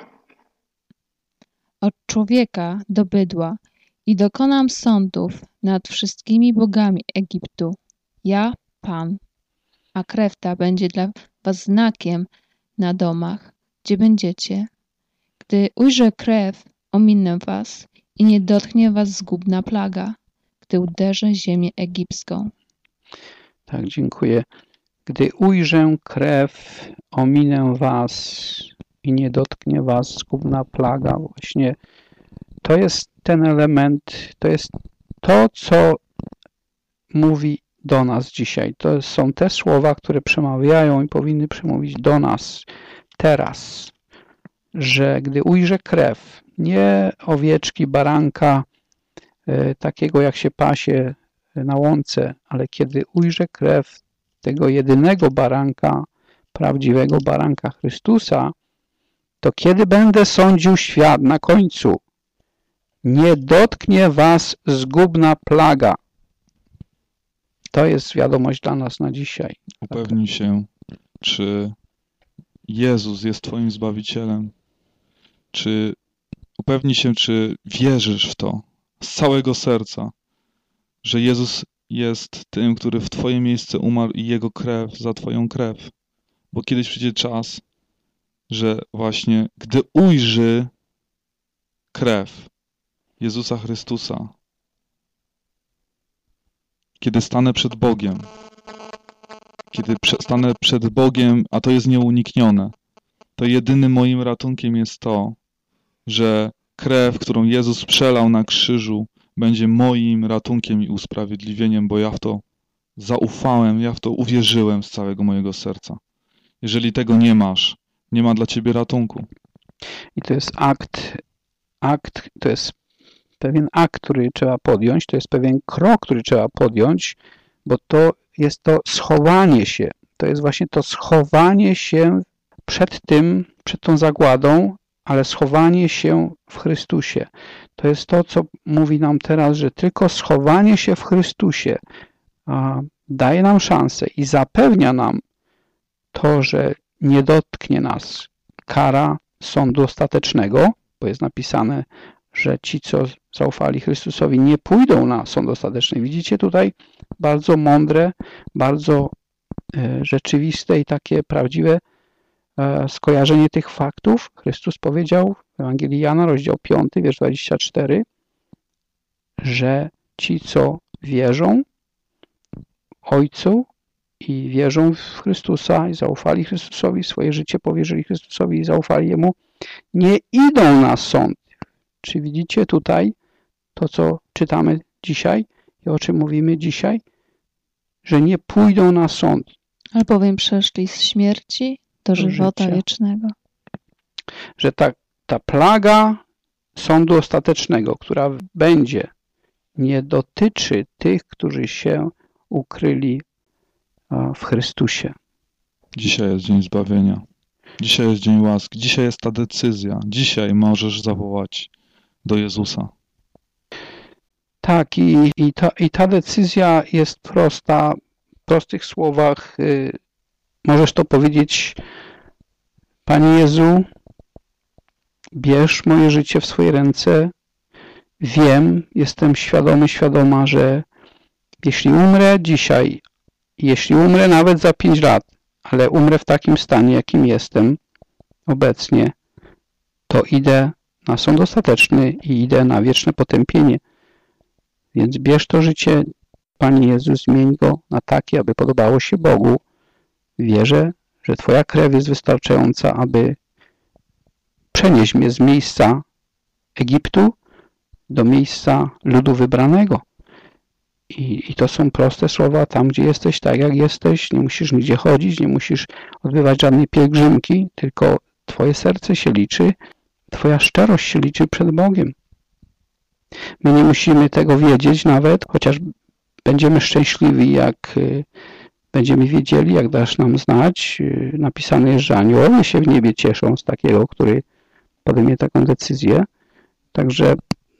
Od człowieka do bydła i dokonam sądów nad wszystkimi bogami Egiptu. Ja, Pan, a krew ta będzie dla was znakiem na domach, gdzie będziecie. Gdy ujrzę krew, ominę was i nie dotknie was zgubna plaga, gdy uderzę ziemię egipską. Tak, dziękuję. Gdy ujrzę krew, ominę was i nie dotknie was zgubna plaga. Właśnie to jest ten element, to jest to, co mówi do nas dzisiaj. To są te słowa, które przemawiają i powinny przemówić do nas teraz, że gdy ujrzę krew, nie owieczki, baranka, takiego jak się pasie na łące, ale kiedy ujrzę krew tego jedynego baranka, prawdziwego baranka Chrystusa, to kiedy będę sądził świat na końcu, nie dotknie was zgubna plaga. To jest wiadomość dla nas na dzisiaj. Upewnij się, czy Jezus jest twoim Zbawicielem. Upewnij się, czy wierzysz w to z całego serca, że Jezus jest tym, który w twoje miejsce umarł i Jego krew za twoją krew. Bo kiedyś przyjdzie czas, że właśnie gdy ujrzy krew Jezusa Chrystusa, kiedy stanę przed Bogiem, stanę przed Bogiem, a to jest nieuniknione, to jedynym moim ratunkiem jest to, że krew, którą Jezus przelał na krzyżu, będzie moim ratunkiem i usprawiedliwieniem, bo ja w to zaufałem, ja w to uwierzyłem z całego mojego serca. Jeżeli tego nie masz, nie ma dla ciebie ratunku. I to jest to jest pewien akt, który trzeba podjąć, to jest pewien krok, który trzeba podjąć, bo to jest to schowanie się. To jest właśnie to schowanie się przed tą zagładą, ale schowanie się w Chrystusie. To jest to, co mówi nam teraz, że tylko schowanie się w Chrystusie daje nam szansę i zapewnia nam to, że nie dotknie nas kara sądu ostatecznego, bo jest napisane, że ci, co zaufali Chrystusowi, nie pójdą na sąd ostateczny. Widzicie tutaj bardzo mądre, bardzo rzeczywiste i takie prawdziwe skojarzenie tych faktów. Chrystus powiedział w Ewangelii Jana, rozdział 5, wiersz 24, że ci, co wierzą Ojcu i wierzą w Chrystusa i zaufali Chrystusowi, swoje życie powierzyli Chrystusowi i zaufali Jemu, nie idą na sąd. Czy widzicie tutaj to, co czytamy dzisiaj i o czym mówimy dzisiaj? Że nie pójdą na sąd. Albowiem przeszli z śmierci do żywota wiecznego. Że ta plaga sądu ostatecznego, która będzie, nie dotyczy tych, którzy się ukryli w Chrystusie. Dzisiaj jest dzień zbawienia. Dzisiaj jest dzień łaski. Dzisiaj jest ta decyzja. Dzisiaj możesz zawołać do Jezusa. Tak, i ta decyzja jest prosta. W prostych słowach możesz to powiedzieć: Panie Jezu, bierz moje życie w swoje ręce. Wiem, jestem świadoma, że jeśli umrę dzisiaj, jeśli umrę nawet za 5 lat, ale umrę w takim stanie, jakim jestem obecnie, to idę na sąd ostateczny i idę na wieczne potępienie. Więc bierz to życie, Panie Jezu, zmień go na takie, aby podobało się Bogu. Wierzę, że Twoja krew jest wystarczająca, aby przenieść mnie z miejsca Egiptu do miejsca ludu wybranego. I to są proste słowa, tam gdzie jesteś, tak jak jesteś, nie musisz nigdzie chodzić, nie musisz odbywać żadnej pielgrzymki, tylko Twoje serce się liczy, Twoja szczerość się liczy przed Bogiem. My nie musimy tego wiedzieć nawet, chociaż będziemy szczęśliwi, jak będziemy wiedzieli, jak dasz nam znać. Napisane jest, że aniołowie się w niebie cieszą z takiego, który podejmie taką decyzję. Także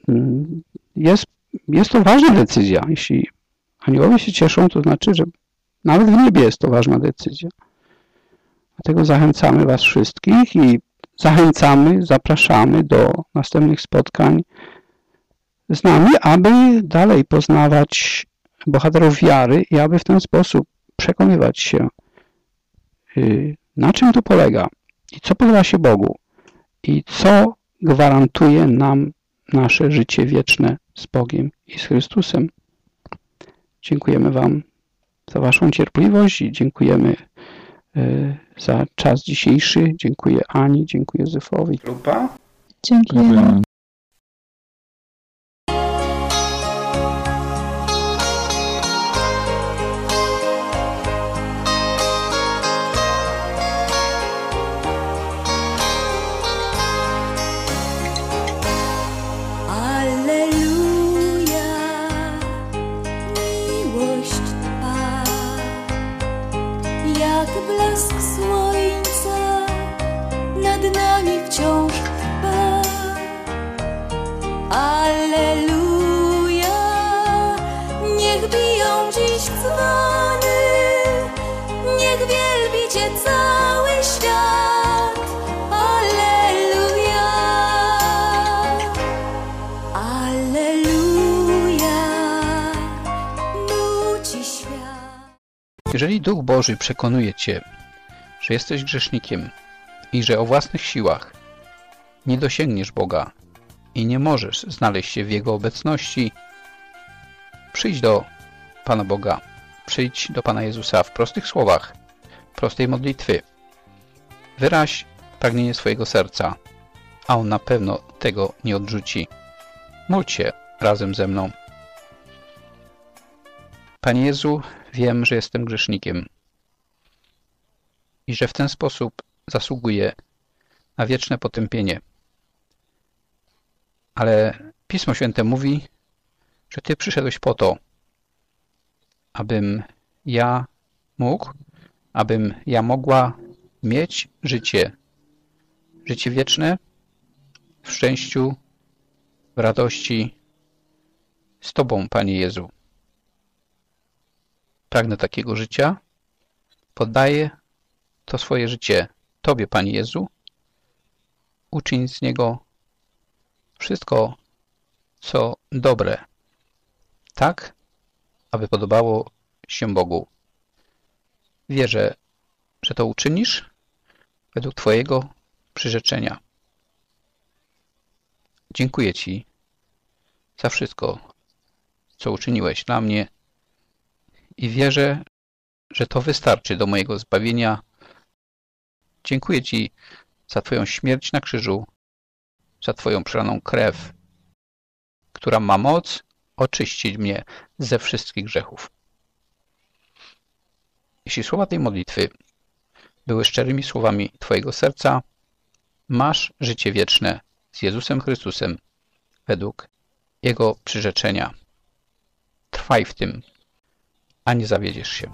jest to ważna decyzja. Jeśli aniołowie się cieszą, to znaczy, że nawet w niebie jest to ważna decyzja. Dlatego zachęcamy Was wszystkich i zapraszamy do następnych spotkań z nami, aby dalej poznawać bohaterów wiary i aby w ten sposób przekonywać się, na czym to polega i co podoba się Bogu i co gwarantuje nam nasze życie wieczne z Bogiem i z Chrystusem. Dziękujemy Wam za Waszą cierpliwość i dziękujemy za czas dzisiejszy. Dziękuję Ani, dziękuję Józefowi. Lupa. Dziękujemy. Blask słońca nad nami wciąż trwa. Alleluja, niech biją dziś dzwony, niech wielbi Cię cały świat. Alleluja, alleluja, nuci świat. Jeżeli Duch Boży przekonuje Cię, że jesteś grzesznikiem i że o własnych siłach nie dosięgniesz Boga i nie możesz znaleźć się w Jego obecności, przyjdź do Pana Boga, przyjdź do Pana Jezusa w prostych słowach, prostej modlitwy. Wyraź pragnienie swojego serca, a On na pewno tego nie odrzuci. Módl się razem ze mną. Panie Jezu, wiem, że jestem grzesznikiem i że w ten sposób zasługuję na wieczne potępienie. Ale Pismo Święte mówi, że Ty przyszedłeś po to, abym ja mógł, abym ja mogła mieć życie wieczne w szczęściu, w radości z Tobą, Panie Jezu. Pragnę takiego życia, poddaję to swoje życie Tobie, Panie Jezu. Uczyń z niego wszystko, co dobre, tak, aby podobało się Bogu. Wierzę, że to uczynisz według Twojego przyrzeczenia. Dziękuję Ci za wszystko, co uczyniłeś dla mnie i wierzę, że to wystarczy do mojego zbawienia. Dziękuję Ci za Twoją śmierć na krzyżu, za Twoją przelaną krew, która ma moc oczyścić mnie ze wszystkich grzechów. Jeśli słowa tej modlitwy były szczerymi słowami Twojego serca, masz życie wieczne z Jezusem Chrystusem według Jego przyrzeczenia. Trwaj w tym, a nie zawiedziesz się.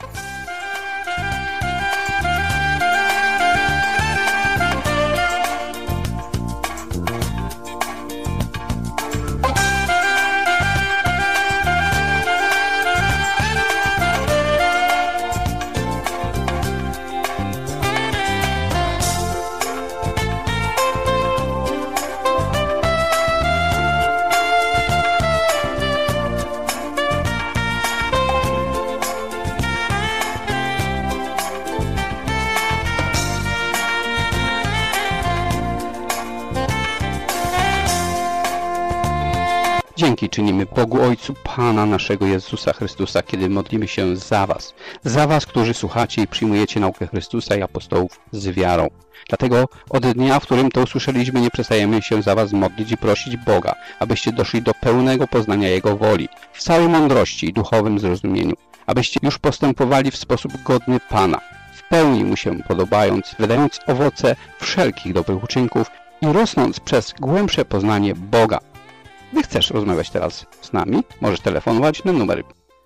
Dzięki czynimy Bogu Ojcu Pana naszego Jezusa Chrystusa, kiedy modlimy się za Was, którzy słuchacie i przyjmujecie naukę Chrystusa i apostołów z wiarą. Dlatego od dnia, w którym to usłyszeliśmy, nie przestajemy się za Was modlić i prosić Boga, abyście doszli do pełnego poznania Jego woli, w całej mądrości i duchowym zrozumieniu, abyście już postępowali w sposób godny Pana, w pełni Mu się podobając, wydając owoce wszelkich dobrych uczynków i rosnąc przez głębsze poznanie Boga. Gdy chcesz rozmawiać teraz z nami, możesz telefonować na numer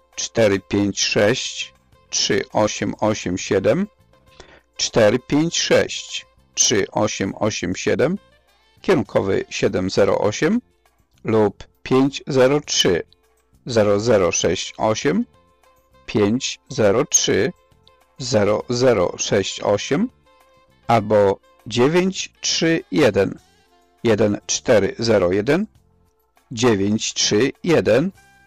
456 3887 456 3887, kierunkowy 708 lub 503 0068 503 0068 albo 931 1401 931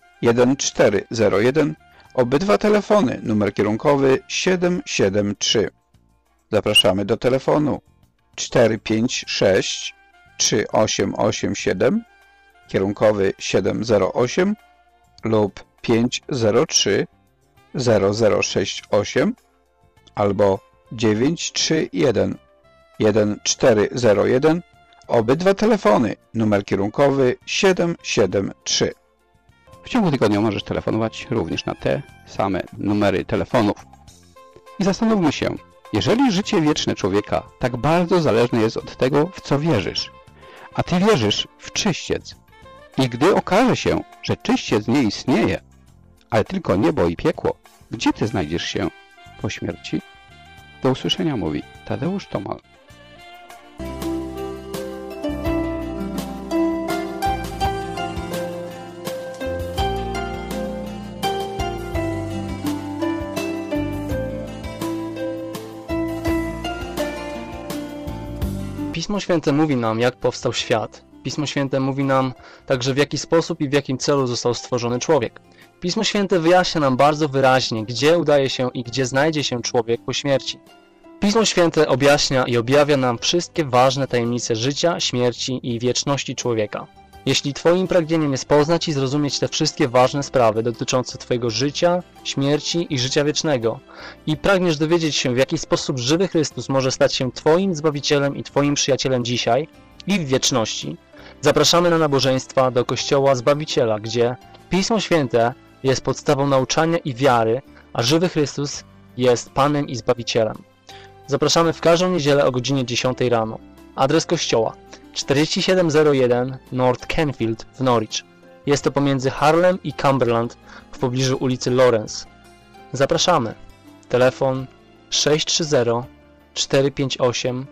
1401. Obydwa telefony, numer kierunkowy 773. Zapraszamy do telefonu 456 3887, kierunkowy 708 lub 503 0068 albo 931 1401. Obydwa telefony, numer kierunkowy 773. W ciągu tygodnia możesz telefonować również na te same numery telefonów. I zastanówmy się, jeżeli życie wieczne człowieka tak bardzo zależne jest od tego, w co wierzysz, a ty wierzysz w czyściec, i gdy okaże się, że czyściec nie istnieje, ale tylko niebo i piekło, gdzie ty znajdziesz się po śmierci? Do usłyszenia, mówi Tadeusz Tomal. Pismo Święte mówi nam, jak powstał świat. Pismo Święte mówi nam także, w jaki sposób i w jakim celu został stworzony człowiek. Pismo Święte wyjaśnia nam bardzo wyraźnie, gdzie udaje się i gdzie znajdzie się człowiek po śmierci. Pismo Święte objaśnia i objawia nam wszystkie ważne tajemnice życia, śmierci i wieczności człowieka. Jeśli Twoim pragnieniem jest poznać i zrozumieć te wszystkie ważne sprawy dotyczące Twojego życia, śmierci i życia wiecznego i pragniesz dowiedzieć się, w jaki sposób żywy Chrystus może stać się Twoim Zbawicielem i Twoim przyjacielem dzisiaj i w wieczności, zapraszamy na nabożeństwa do Kościoła Zbawiciela, gdzie Pismo Święte jest podstawą nauczania i wiary, a żywy Chrystus jest Panem i Zbawicielem. Zapraszamy w każdą niedzielę o godzinie 10 rano. Adres kościoła 4701 North Kenfield w Norwich. Jest to pomiędzy Harlem i Cumberland w pobliżu ulicy Lawrence. Zapraszamy. Telefon 630 458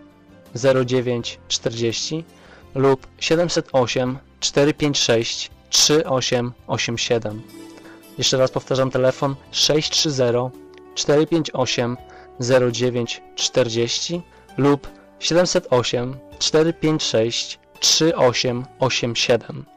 0940 lub 708 456 3887. Jeszcze raz powtarzam, telefon 630 458 0940 lub 708 456 3887.